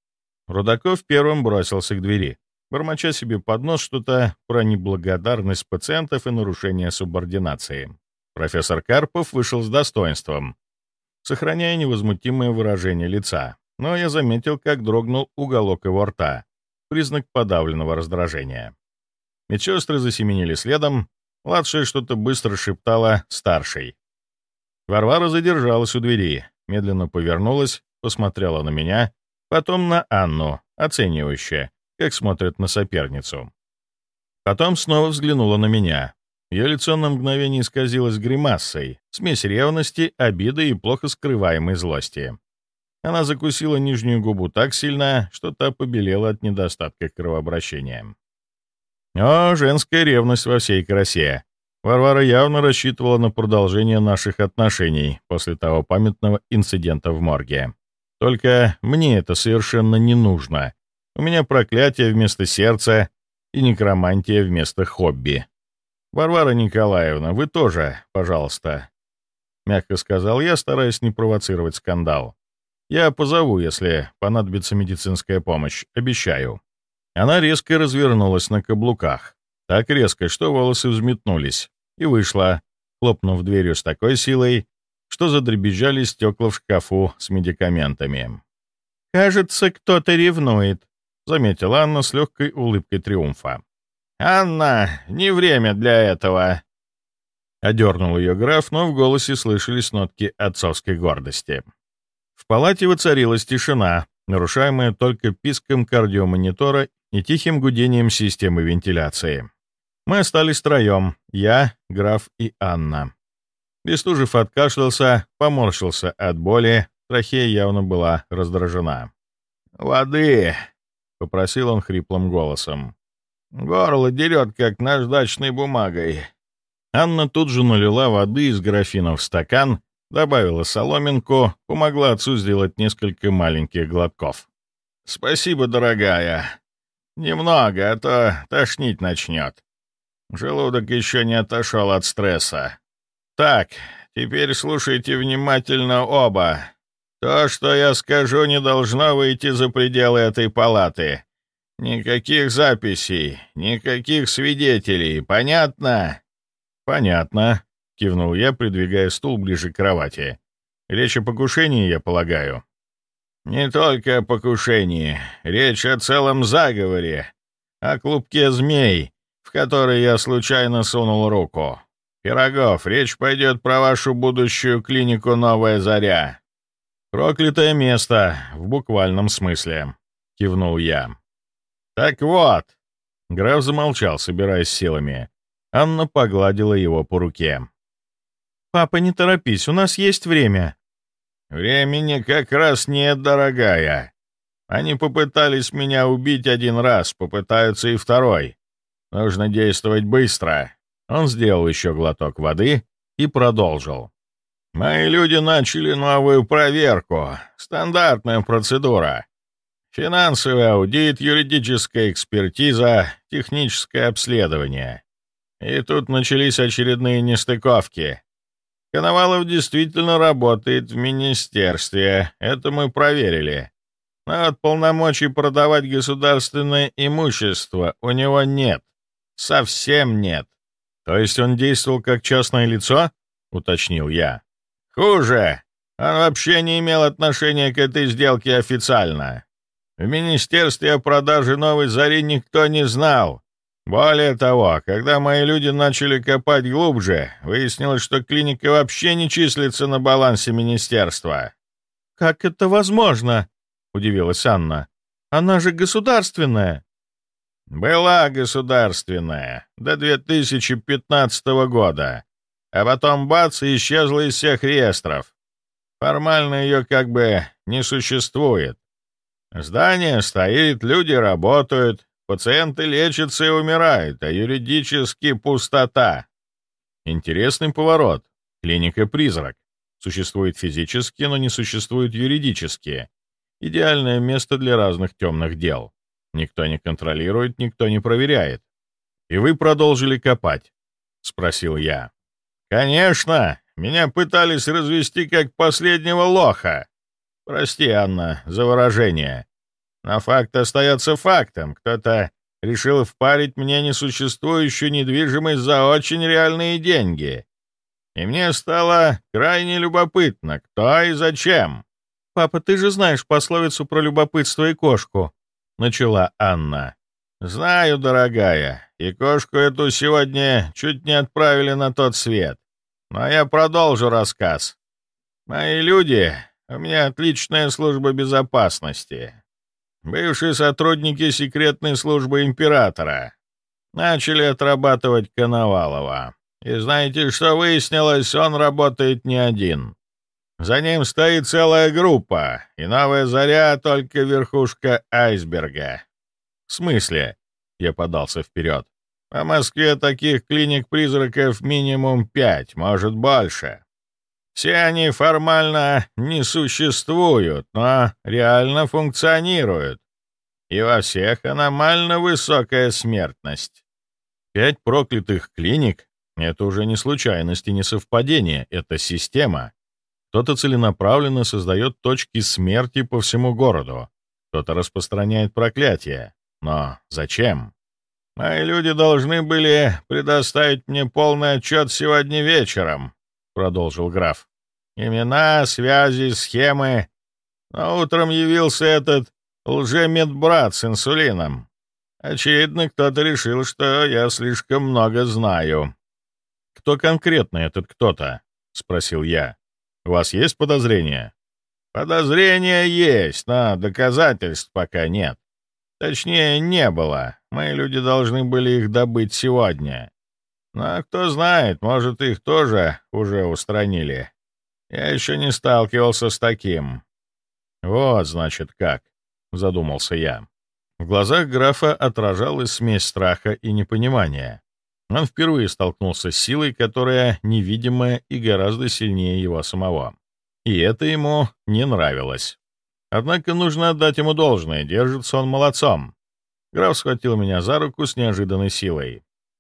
Speaker 1: Рудаков первым бросился к двери, бормоча себе под нос что-то про неблагодарность пациентов и нарушение субординации. Профессор Карпов вышел с достоинством, сохраняя невозмутимое выражение лица, но я заметил, как дрогнул уголок его рта, признак подавленного раздражения. Медсестры засеменили следом, младшая что-то быстро шептала старшей. Варвара задержалась у двери, медленно повернулась, посмотрела на меня, потом на Анну, оценивающе, как смотрят на соперницу. Потом снова взглянула на меня. Ее лицо на мгновение исказилось гримасой, смесь ревности, обиды и плохо скрываемой злости. Она закусила нижнюю губу так сильно, что та побелела от недостатка кровообращения. О, женская ревность во всей красе. Варвара явно рассчитывала на продолжение наших отношений после того памятного инцидента в морге. Только мне это совершенно не нужно. У меня проклятие вместо сердца и некромантия вместо хобби. «Варвара Николаевна, вы тоже, пожалуйста», — мягко сказал я, стараясь не провоцировать скандал. «Я позову, если понадобится медицинская помощь, обещаю». Она резко развернулась на каблуках, так резко, что волосы взметнулись, и вышла, хлопнув дверью с такой силой, что задребезжали стекла в шкафу с медикаментами.
Speaker 2: «Кажется, кто-то ревнует»,
Speaker 1: — заметила Анна с легкой улыбкой триумфа.
Speaker 2: «Анна, не время для этого!»
Speaker 1: Одернул ее граф, но в голосе слышались нотки отцовской гордости. В палате воцарилась тишина, нарушаемая только писком кардиомонитора и тихим гудением системы вентиляции. Мы остались втроем — я, граф и Анна. Бестужев откашлялся, поморщился от боли, трахея явно была раздражена.
Speaker 2: «Воды!»
Speaker 1: — попросил он хриплым голосом.
Speaker 2: «Горло дерет, как наждачной бумагой».
Speaker 1: Анна тут же налила воды из графина в стакан, добавила соломинку, помогла отцу сделать несколько маленьких глотков.
Speaker 2: «Спасибо, дорогая. Немного, а то тошнить начнет. Желудок еще не отошел от стресса. Так, теперь слушайте внимательно оба. То, что я скажу, не должно выйти за пределы этой палаты. Никаких записей, никаких свидетелей. Понятно?»
Speaker 1: «Понятно», — кивнул я, придвигая стул ближе к кровати. «Речь о покушении, я полагаю».
Speaker 2: «Не только о покушении. Речь о целом заговоре. О клубке змей, в который я случайно сунул руку. Пирогов, речь пойдет про вашу будущую клинику «Новая заря».
Speaker 1: «Проклятое место, в буквальном смысле», — кивнул я.
Speaker 2: «Так вот».
Speaker 1: Граф замолчал, собираясь силами. Анна погладила его по руке.
Speaker 2: «Папа, не торопись, у нас есть время». «Времени как раз нет, дорогая. Они попытались меня убить один раз, попытаются и второй. Нужно действовать быстро».
Speaker 1: Он сделал еще глоток воды и продолжил.
Speaker 2: «Мои люди начали новую проверку. Стандартная процедура. Финансовый аудит, юридическая экспертиза, техническое обследование. И тут начались очередные нестыковки. Коновалов действительно работает в министерстве, это мы проверили. Но от полномочий продавать государственное имущество у него нет. Совсем нет».
Speaker 1: «То есть он действовал как частное лицо?» — уточнил я.
Speaker 2: «Хуже. Он вообще не имел отношения к этой сделке официально. В министерстве о продаже «Новой зари» никто не знал. Более того, когда мои люди начали копать глубже, выяснилось, что клиника вообще не числится на балансе министерства».
Speaker 1: «Как это возможно?» — удивилась Анна. «Она же государственная».
Speaker 2: «Была государственная до две тысячи пятнадцатого года, а потом бац, и исчезла из всех реестров. Формально ее как бы не существует. Здание стоит, люди работают, пациенты лечатся и умирают, а юридически пустота».
Speaker 1: Интересный поворот. Клиника-призрак. Существует физически, но не существует юридически. Идеальное место для разных темных дел. Никто не контролирует, никто не проверяет. «И вы продолжили копать?» — спросил я.
Speaker 2: «Конечно! Меня пытались развести как последнего лоха. Прости, Анна, за выражение. Но факт остается фактом. Кто-то решил впарить мне несуществующую недвижимость за очень реальные деньги. И мне стало крайне любопытно, кто и зачем».
Speaker 1: «Папа, ты же знаешь пословицу про любопытство и кошку», — начала Анна.
Speaker 2: «Знаю, дорогая, и кошку эту сегодня чуть не отправили на тот свет. Но я продолжу рассказ. Мои люди, у меня отличная служба безопасности. Бывшие сотрудники секретной службы императора начали отрабатывать Коновалова. И знаете, что выяснилось? Он работает не один. За ним стоит целая группа, и «Новая заря» — только верхушка айсберга».
Speaker 1: «В смысле?» — я подался вперед.
Speaker 2: «По Москве таких клиник-призраков минимум пять, может, больше. Все они формально не существуют, но реально функционируют. И во всех аномально высокая смертность».
Speaker 1: «Пять проклятых клиник — это уже не случайность и не совпадение, это система. Кто-то целенаправленно создает точки смерти по всему городу, кто-то распространяет проклятие. Но зачем?» «Мои люди должны были предоставить мне полный отчет сегодня вечером», — продолжил граф. «Имена, связи, схемы. Но утром явился этот лжемедбрат с инсулином. Очевидно, кто-то решил, что я слишком много знаю». «Кто конкретно этот кто-то?» — спросил я. «У вас есть подозрения?» «Подозрения есть, но доказательств пока нет. Точнее, не было. Мои люди должны были их добыть сегодня. Но кто знает, может, их тоже уже устранили. Я еще не сталкивался с таким». «Вот, значит, как», — задумался я. В глазах графа отражалась смесь страха и непонимания. Он впервые столкнулся с силой, которая невидимая и гораздо сильнее его самого. И это ему не нравилось. Однако нужно отдать ему должное, держится он молодцом. Граф схватил меня за руку с неожиданной силой.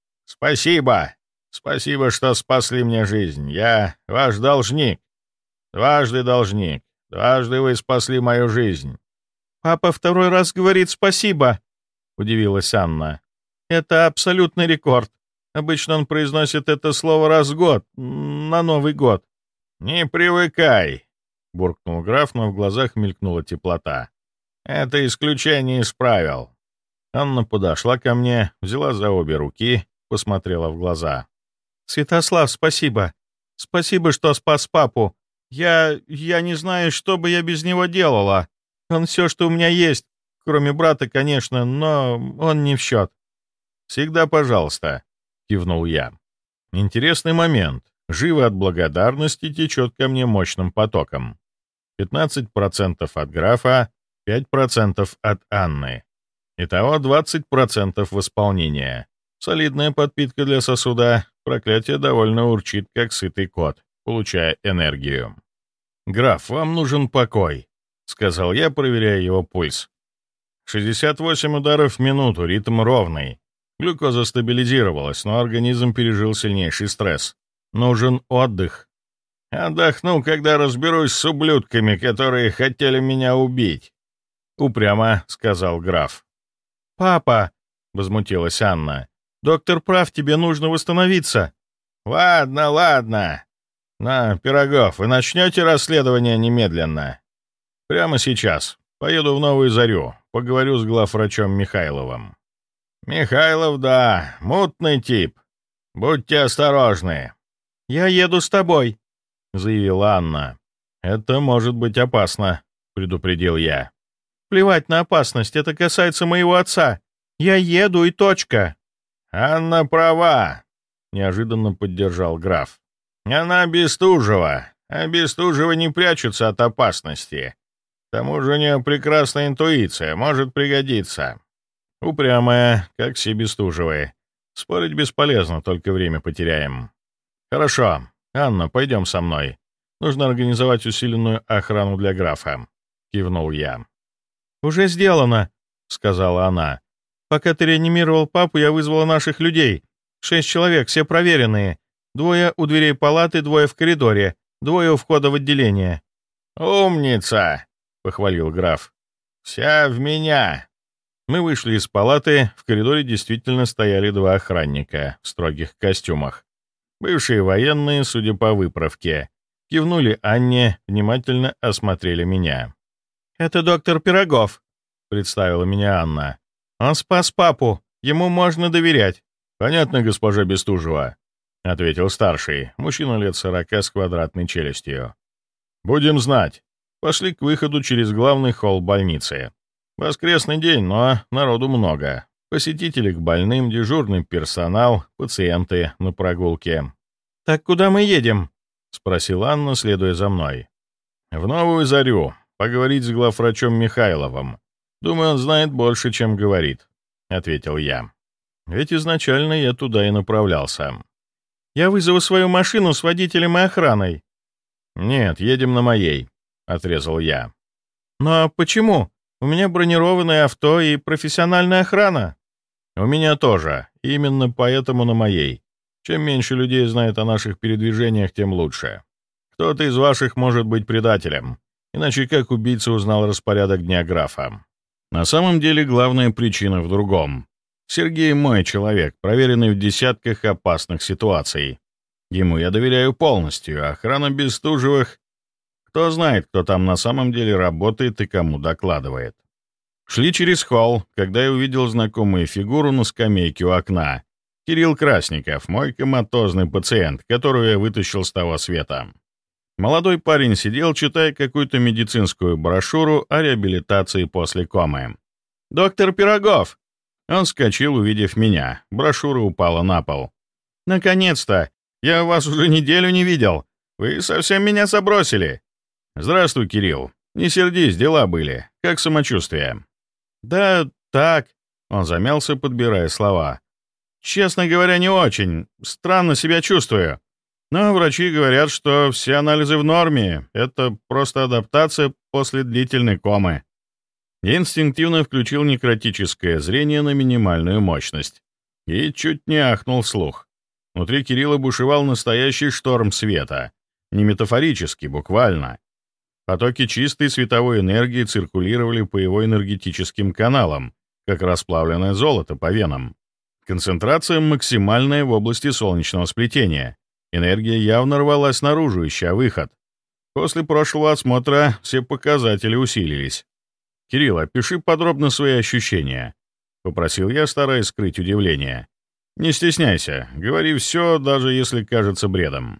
Speaker 1: «Спасибо! Спасибо, что спасли мне жизнь. Я ваш должник. Дважды должник. Дважды вы спасли мою жизнь».
Speaker 2: «Папа второй раз говорит спасибо», — удивилась Анна. «Это абсолютный рекорд. Обычно он произносит это слово раз в год, на Новый год».
Speaker 1: «Не привыкай», — буркнул граф, но в глазах мелькнула теплота. «Это исключение из правил». Анна подошла ко мне, взяла за обе руки, посмотрела в глаза.
Speaker 2: «Святослав, спасибо. Спасибо, что спас папу. Я... я не знаю, что бы я без него делала. Он все, что у меня есть, кроме брата, конечно, но он не в счет».
Speaker 1: «Всегда пожалуйста», — кивнул я. Интересный момент. Живо от благодарности течет ко мне мощным потоком. пятнадцать процентов от графа, пять процентов от Анны. Итого двадцать процентов восполнения. Солидная подпитка для сосуда. Проклятие довольно урчит, как сытый кот, получая энергию. «Граф, вам нужен покой», — сказал я, проверяя его пульс. шестьдесят восемь ударов в минуту, ритм ровный. Глюкоза стабилизировалась, но организм пережил сильнейший стресс. Нужен отдых. «Отдохну, когда разберусь с ублюдками, которые хотели меня убить», — упрямо сказал граф.
Speaker 2: «Папа», — возмутилась Анна, — «доктор прав, тебе нужно восстановиться».
Speaker 1: «Ладно, ладно. На, Пирогов, вы начнете расследование немедленно?» «Прямо сейчас. Поеду в Новую Зарю. Поговорю с главврачом Михайловым». «Михайлов, да, мутный тип. Будьте осторожны».
Speaker 2: «Я еду с тобой»,
Speaker 1: — заявила Анна. «Это может быть опасно», — предупредил я.
Speaker 2: «Плевать на опасность, это касается моего отца. Я еду и точка».
Speaker 1: «Анна права», — неожиданно поддержал граф. «Она Бестужева, а Бестужева не прячутся от опасности. К тому же у нее прекрасная интуиция, может пригодиться». Упрямая, как все Бестужевы. Спорить бесполезно, только время потеряем. «Хорошо. Анна, пойдем со мной. Нужно организовать усиленную охрану для графа», — кивнул я.
Speaker 2: «Уже сделано», — сказала она. «Пока ты реанимировал папу, я вызвала наших людей. Шесть человек, все проверенные. Двое у дверей палаты, двое в коридоре, двое у входа в отделение».
Speaker 1: «Умница!» — похвалил граф. «Вся в меня». Мы вышли из палаты, в коридоре действительно стояли два охранника в строгих костюмах. Бывшие военные, судя по выправке, кивнули Анне, внимательно осмотрели меня.
Speaker 2: «Это доктор Пирогов»,
Speaker 1: — представила меня Анна.
Speaker 2: «Он спас папу, ему можно доверять».
Speaker 1: «Понятно, госпожа Бестужева», — ответил старший, мужчина лет сорока с квадратной челюстью. «Будем знать». Пошли к выходу через главный холл больницы. Воскресный день, но народу много. Посетители к больным, дежурный персонал, пациенты на прогулке.
Speaker 2: «Так куда мы едем?»
Speaker 1: — спросила Анна, следуя за мной. «В Новую Зарю. Поговорить с главврачом Михайловым. Думаю, он знает больше, чем говорит», — ответил я. Ведь изначально я туда и направлялся.
Speaker 2: «Я вызову свою машину с водителем и охраной».
Speaker 1: «Нет, едем на моей», — отрезал я.
Speaker 2: «Но почему? У меня бронированное авто и профессиональная охрана».
Speaker 1: «У меня тоже. Именно поэтому на моей. Чем меньше людей знает о наших передвижениях, тем лучше. Кто-то из ваших может быть предателем. Иначе как убийца узнал распорядок дня графа?» На самом деле главная причина в другом. Сергей мой человек, проверенный в десятках опасных ситуаций. Ему я доверяю полностью, а охрана Бестужевых... Кто знает, кто там на самом деле работает и кому докладывает. Шли через холл, когда я увидел знакомую фигуру на скамейке у окна. Кирилл Красников, мой коматозный пациент, которого я вытащил с того света. Молодой парень сидел, читая какую-то медицинскую брошюру о реабилитации после комы. «Доктор Пирогов!» Он вскочил, увидев меня. Брошюра упала на пол. «Наконец-то! Я вас уже неделю не видел. Вы совсем меня забросили!» «Здравствуй, Кирилл. Не сердись, дела были. Как самочувствие?» «Да так...» Он замялся, подбирая слова. «Честно говоря, не очень. Странно себя чувствую. Но врачи говорят, что все анализы в норме. Это просто адаптация после длительной комы». Я инстинктивно включил некротическое зрение на минимальную мощность и чуть не ахнул вслух. Внутри Кирилла бушевал настоящий шторм света. Не метафорически, буквально. Потоки чистой световой энергии циркулировали по его энергетическим каналам, как расплавленное золото по венам. Концентрация максимальная в области солнечного сплетения. Энергия явно рвалась наружу, ища выход. После прошлого осмотра все показатели усилились. «Кирилл, опиши подробно свои ощущения», — попросил я, стараясь скрыть удивление. «Не стесняйся, говори все, даже если кажется бредом».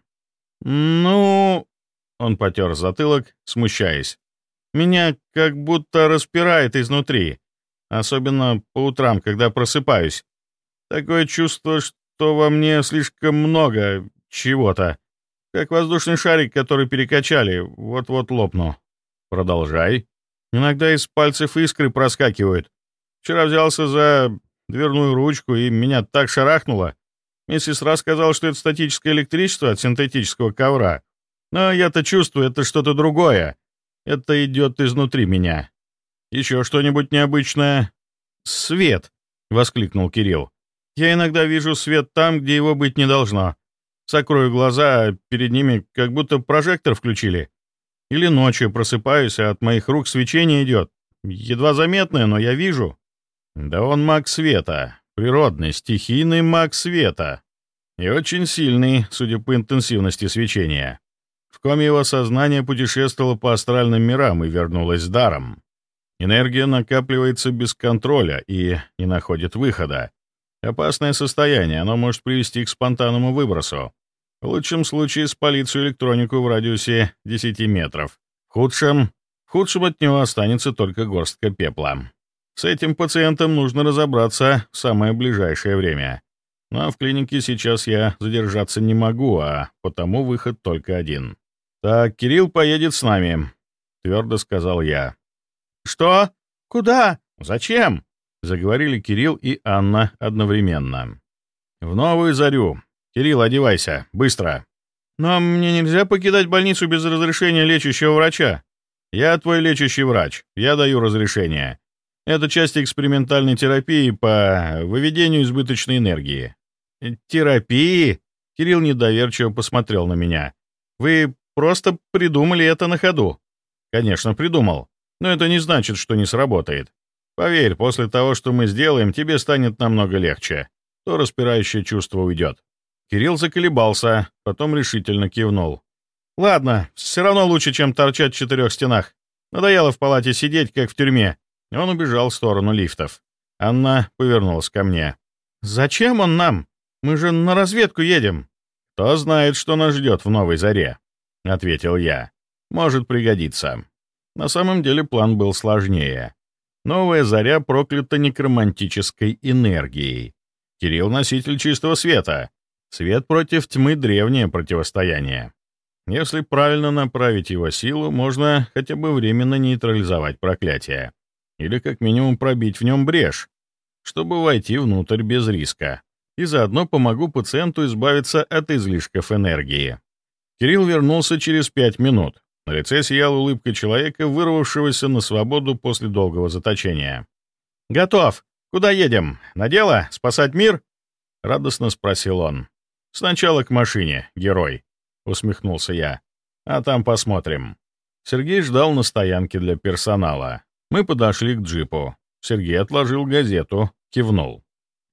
Speaker 1: «Ну...» — он потер затылок, смущаясь. «Меня как будто распирает изнутри, особенно по утрам, когда просыпаюсь. Такое чувство, что во мне слишком много чего-то, как воздушный шарик, который перекачали, вот-вот лопну». «Продолжай». «Иногда из пальцев искры проскакивают. Вчера взялся за дверную ручку, и меня так шарахнуло. Медсестра сказала, что это статическое электричество от синтетического ковра. Но я-то чувствую, это что-то другое. Это идет изнутри меня. Еще что-нибудь необычное?» «Свет!» — воскликнул Кирилл. «Я иногда вижу свет там, где его быть не должно. Закрою глаза, а перед ними как будто прожектор включили. Или ночью просыпаюсь, а от моих рук свечение идет. Едва заметное, но я вижу». «Да он маг света. Природный, стихийный маг света. И очень сильный, судя по интенсивности свечения. В коме его сознание путешествовало по астральным мирам и вернулось с даром. Энергия накапливается без контроля и не находит выхода. Опасное состояние, оно может привести к спонтанному выбросу. В лучшем случае спалить всю электронику в радиусе десяти метров. В худшем, в худшем от него останется только горстка пепла. С этим пациентом нужно разобраться в самое ближайшее время. Но в клинике сейчас я задержаться не могу, а потому выход только один. «Так, Кирилл поедет с нами», — твердо сказал я. «Что? Куда? Зачем?» — заговорили Кирилл и Анна одновременно. «В Новую Зарю. Кирилл, одевайся, быстро». «Но мне нельзя покидать больницу без разрешения лечащего врача». «Я твой лечащий врач, я даю разрешение. Это часть экспериментальной терапии по выведению избыточной энергии». «Терапии?» — Кирилл недоверчиво посмотрел на меня. «Вы просто придумали это на ходу». «Конечно, придумал. Но это не значит, что не сработает. Поверь, после того, что мы сделаем, тебе станет намного легче. То распирающее чувство уйдет». Кирилл заколебался, потом решительно кивнул. «Ладно, все равно лучше, чем торчать в четырех стенах. Надоело в палате сидеть, как в тюрьме». Он убежал в сторону лифтов. Анна повернулась ко мне. «Зачем он нам? Мы же на разведку едем». «Кто знает, что нас ждет в Новой Заре», — ответил я. «Может пригодиться». На самом деле план был сложнее. Новая Заря проклята некромантической энергией. Кирилл — носитель чистого света. Свет против тьмы — древнее противостояние. Если правильно направить его силу, можно хотя бы временно нейтрализовать проклятие. Или как минимум пробить в нем брешь, чтобы войти внутрь без риска. И заодно помогу пациенту избавиться от излишков энергии. Кирилл вернулся через пять минут. На лице сияла улыбка человека, вырвавшегося на свободу после долгого заточения. «Готов! Куда едем? На дело? Спасать мир?» — радостно спросил он. «Сначала к машине, герой», — усмехнулся я. «А там посмотрим». Сергей ждал на стоянке для персонала. Мы подошли к джипу. Сергей отложил газету, кивнул.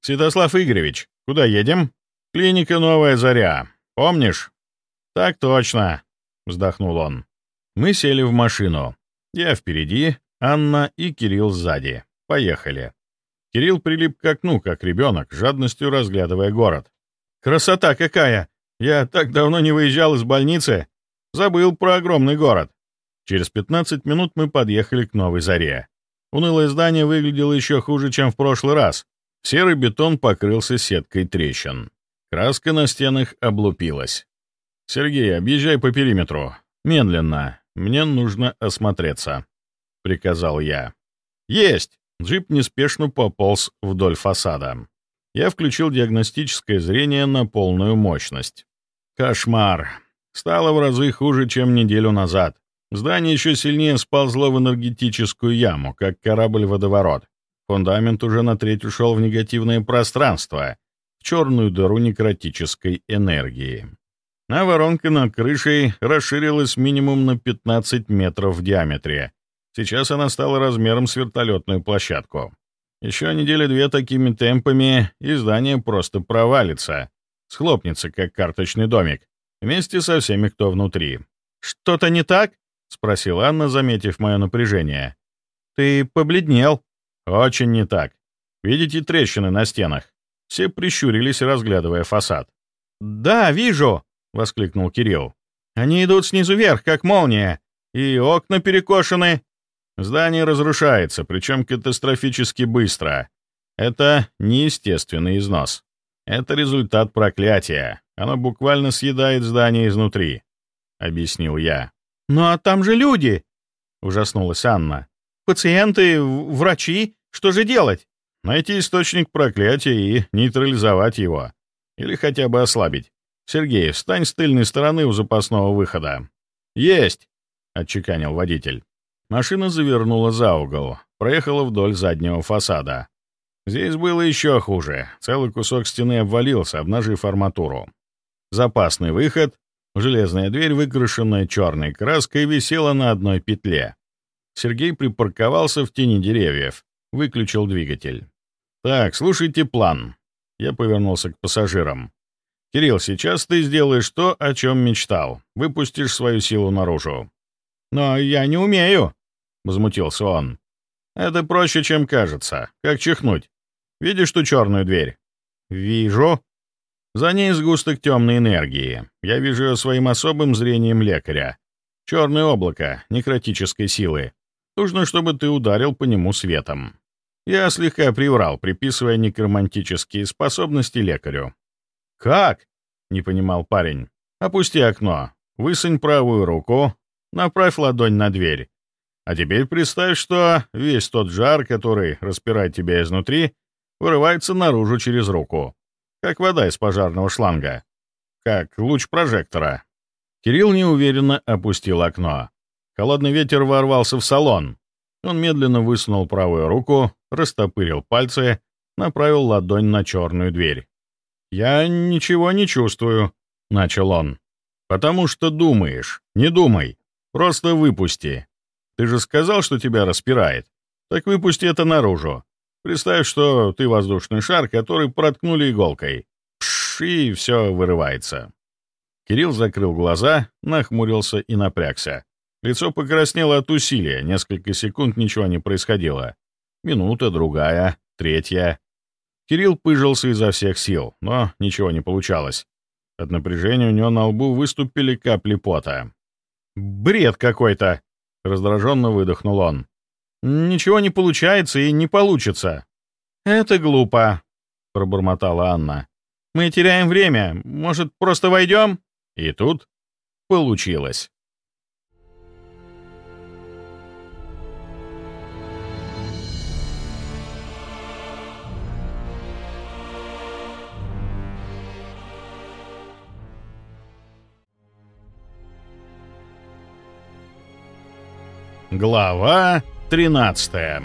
Speaker 1: «Святослав Игоревич, куда едем?» «Клиника «Новая Заря». Помнишь?» «Так точно», — вздохнул он. Мы сели в машину. Я впереди, Анна и Кирилл сзади. Поехали. Кирилл прилип к окну, как ребенок, жадностью разглядывая город. «Красота какая! Я так давно не выезжал из больницы. Забыл про огромный город». Через пятнадцать минут мы подъехали к Новой Заре. Унылое здание выглядело еще хуже, чем в прошлый раз. Серый бетон покрылся сеткой трещин. Краска на стенах облупилась. «Сергей, объезжай по периметру. Медленно. Мне нужно осмотреться», — приказал я. «Есть!» Джип неспешно пополз вдоль фасада. Я включил диагностическое зрение на полную мощность. Кошмар. Стало в разы хуже, чем неделю назад. Здание еще сильнее сползло в энергетическую яму, как корабль-водоворот. Фундамент уже на треть ушел в негативное пространство, в черную дыру некротической энергии. А воронка над крышей расширилась минимум на пятнадцать метров в диаметре. Сейчас она стала размером с вертолетную площадку. Еще недели-две такими темпами, и здание просто провалится, схлопнется, как карточный домик, вместе со всеми, кто внутри. «Что-то не так?» — спросила Анна, заметив мое напряжение. «Ты побледнел». «Очень не так. Видите трещины на стенах?» Все прищурились, разглядывая фасад. «Да, вижу!» — воскликнул Кирилл. «Они идут снизу вверх, как молния, и окна перекошены». Здание разрушается, причем катастрофически быстро. Это неестественный износ. Это результат проклятия. Оно буквально съедает здание изнутри, — объяснил я. «Ну а там же люди!» — ужаснулась Анна. «Пациенты, врачи, что же делать?» «Найти источник проклятия и нейтрализовать его. Или хотя бы ослабить. Сергей, встань с тыльной стороны у запасного выхода». «Есть!» — отчеканил водитель. Машина завернула за угол, проехала вдоль заднего фасада. Здесь было еще хуже. Целый кусок стены обвалился, обнажив арматуру. Запасный выход, железная дверь, выкрашенная черной краской, висела на одной петле. Сергей припарковался в тени деревьев, выключил двигатель. «Так, слушайте план». Я повернулся к пассажирам. «Кирилл, сейчас ты сделаешь то, о чем мечтал. Выпустишь свою силу наружу». «Но я не умею», — возмутился он. «Это проще, чем кажется. Как чихнуть. Видишь ту черную дверь?» «Вижу». За ней сгусток темной энергии. Я вижу ее своим особым зрением лекаря. Черное облако некротической силы. Нужно, чтобы ты ударил по нему светом. Я слегка приврал, приписывая некромантические способности лекарю. «Как?» — не понимал парень. «Опусти окно. Высунь правую руку. Направь ладонь на дверь. А теперь представь, что весь тот жар, который распирает тебя изнутри, вырывается наружу через руку. Как вода из пожарного шланга. Как луч прожектора». Кирилл неуверенно опустил окно. Холодный ветер ворвался в салон. Он медленно высунул правую руку, растопырил пальцы, направил ладонь на черную дверь. «Я ничего не чувствую», — начал он. «Потому что думаешь. Не думай. Просто выпусти. Ты же сказал, что тебя распирает. Так выпусти это наружу. Представь, что ты воздушный шар, который проткнули иголкой. Пш, и все вырывается». Кирилл закрыл глаза, нахмурился и напрягся. Лицо покраснело от усилия, несколько секунд ничего не происходило. Минута, другая, третья. Кирилл пыжился изо всех сил, но ничего не получалось. От напряжения у него на лбу выступили капли пота. «Бред какой-то!» — раздраженно выдохнул он. «Ничего не получается и не получится». «Это глупо», — пробормотала Анна. «Мы теряем время. Может, просто войдем?» И тут получилось. Глава тринадцатая.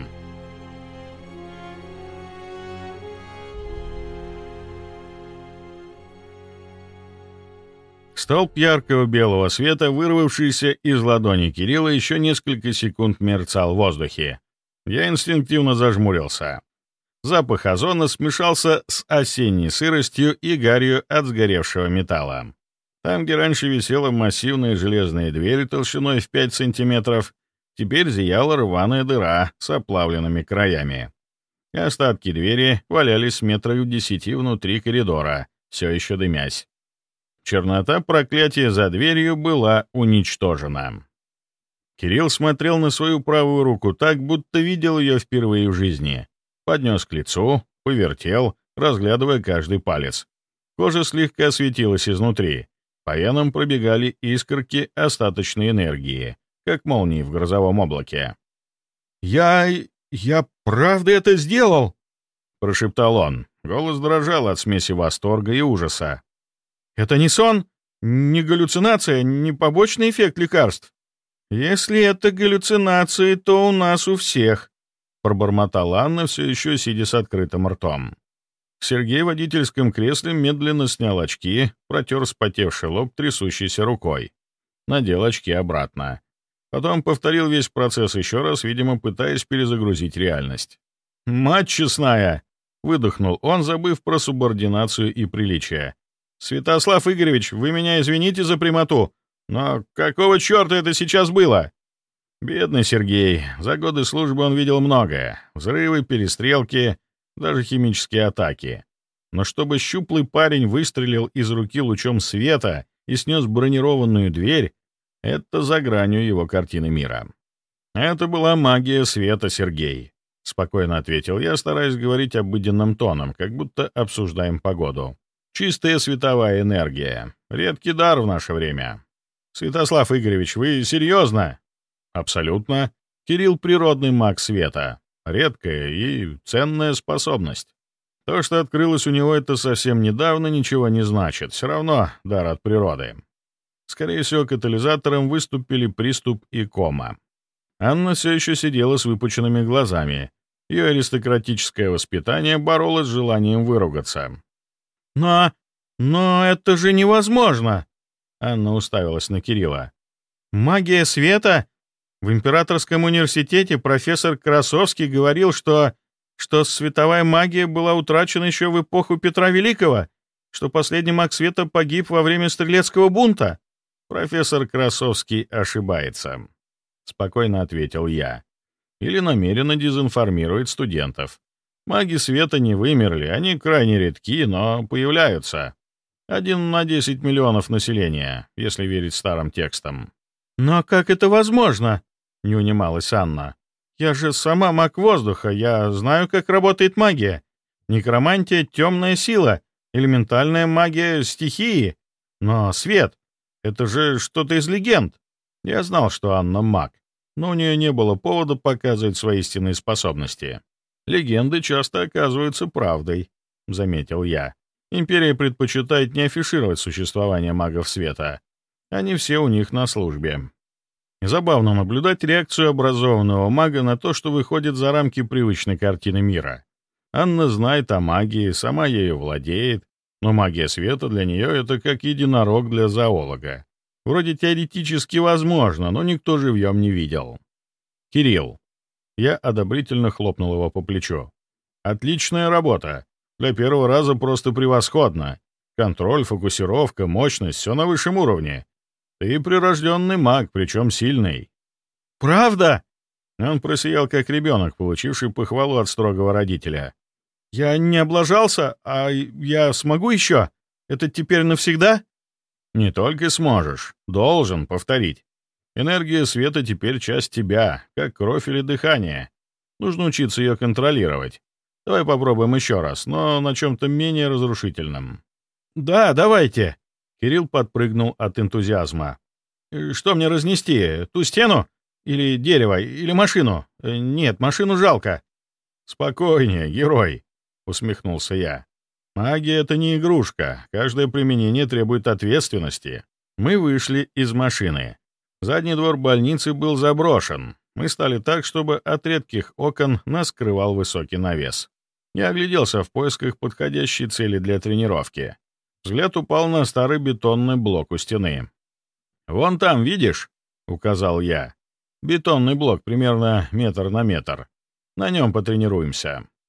Speaker 1: Столб яркого белого света, вырвавшийся из ладони Кирилла, еще несколько секунд мерцал в воздухе. Я инстинктивно зажмурился. Запах озона смешался с осенней сыростью и гарью от сгоревшего металла. Там, где раньше висела массивная железная дверь толщиной в пять сантиметров, теперь зияла рваная дыра с оплавленными краями. Остатки двери валялись метрах в десяти внутри коридора, все еще дымясь. Чернота проклятия за дверью была уничтожена. Кирилл смотрел на свою правую руку так, будто видел ее впервые в жизни. Поднес к лицу, повертел, разглядывая каждый палец. Кожа слегка светилась изнутри. По венам пробегали искорки остаточной энергии, как молнии в грозовом облаке.
Speaker 2: «Я... я правда это сделал?»
Speaker 1: — прошептал он. Голос дрожал от смеси восторга и ужаса.
Speaker 2: «Это не сон? Не галлюцинация? Не побочный эффект лекарств? Если это галлюцинации, то у нас у всех», — пробормотала Анна, все еще сидя с открытым ртом.
Speaker 1: Сергей в водительском кресле медленно снял очки, протер вспотевший лоб трясущейся рукой. Надел очки обратно. Потом повторил весь процесс еще раз, видимо, пытаясь перезагрузить реальность. «Мать честная!» — выдохнул он, забыв про субординацию и приличие. «Святослав Игоревич, вы меня извините за прямоту, но какого черта это сейчас было?» Бедный Сергей. За годы службы он видел многое. Взрывы, перестрелки, даже химические атаки. Но чтобы щуплый парень выстрелил из руки лучом света и снес бронированную дверь, это за гранью его картины мира. «Это была магия света, Сергей», — спокойно ответил я, стараясь говорить обыденным тоном, как будто обсуждаем погоду. «Чистая световая энергия. Редкий дар в наше время». «Святослав Игоревич, вы серьезно?» «Абсолютно. Кирилл — природный маг света. Редкая и ценная способность. То, что открылось у него это совсем недавно, ничего не значит. Все равно дар от природы». Скорее всего, катализатором выступили приступ и кома. Анна все еще сидела с выпученными глазами. Ее аристократическое воспитание боролось с желанием выругаться.
Speaker 2: «Но... но это же невозможно!»
Speaker 1: Анна уставилась на Кирилла.
Speaker 2: «Магия света? В Императорском университете профессор Красовский говорил, что... что световая магия была утрачена еще в эпоху Петра Великого, что последний маг света погиб во время Стрелецкого бунта».
Speaker 1: «Профессор Красовский ошибается», — спокойно ответил я. «Или намеренно дезинформирует студентов. Маги света не вымерли, они крайне редки, но появляются. Один на десять миллионов населения, если верить старым текстам».
Speaker 2: «Но как это возможно?» — не унималась Анна. «Я же сама маг воздуха, я знаю, как работает магия. Некромантия — темная сила, элементальная магия — стихии. Но свет — это же что-то из легенд».
Speaker 1: Я знал, что Анна маг, но у нее не было повода показывать свои истинные способности. «Легенды часто оказываются правдой», — заметил я. «Империя предпочитает не афишировать существование магов света. Они все у них на службе». Забавно наблюдать реакцию образованного мага на то, что выходит за рамки привычной картины мира. Анна знает о магии, сама ею владеет, но магия света для нее — это как единорог для зоолога. Вроде теоретически возможно, но никто живьем не видел. «Кирилл». Я одобрительно хлопнул его по плечу. «Отличная работа. Для первого раза просто превосходно. Контроль, фокусировка, мощность — все на высшем уровне. Ты прирожденный маг, причем сильный».
Speaker 2: «Правда?»
Speaker 1: Он просиял, как ребенок, получивший похвалу от строгого родителя.
Speaker 2: «Я не облажался, а я смогу еще? Это теперь навсегда?»
Speaker 1: «Не только сможешь. Должен повторить. Энергия света теперь часть тебя, как кровь или дыхание. Нужно учиться ее контролировать. Давай попробуем еще раз, но на чем-то менее разрушительном».
Speaker 2: «Да, давайте».
Speaker 1: Кирилл подпрыгнул от энтузиазма. «Что мне разнести? Ту стену? Или дерево? Или машину? Нет, машину жалко». «Спокойнее, герой», — усмехнулся я. «Магия — это не игрушка. Каждое применение требует ответственности». Мы вышли из машины. Задний двор больницы был заброшен. Мы стали так, чтобы от редких окон нас скрывал высокий навес. Я огляделся в поисках подходящей цели для тренировки. Взгляд упал на старый бетонный блок у стены. «Вон там, видишь?» — указал я. «Бетонный блок, примерно метр на метр. На нем потренируемся».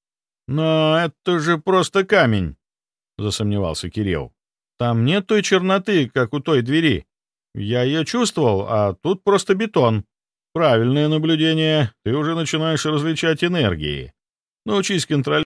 Speaker 1: «Но это же просто камень», — засомневался Кирилл. «Там нет той черноты, как у той двери. Я ее чувствовал, а тут просто бетон». «Правильное наблюдение. Ты уже начинаешь различать энергии. Научись контролировать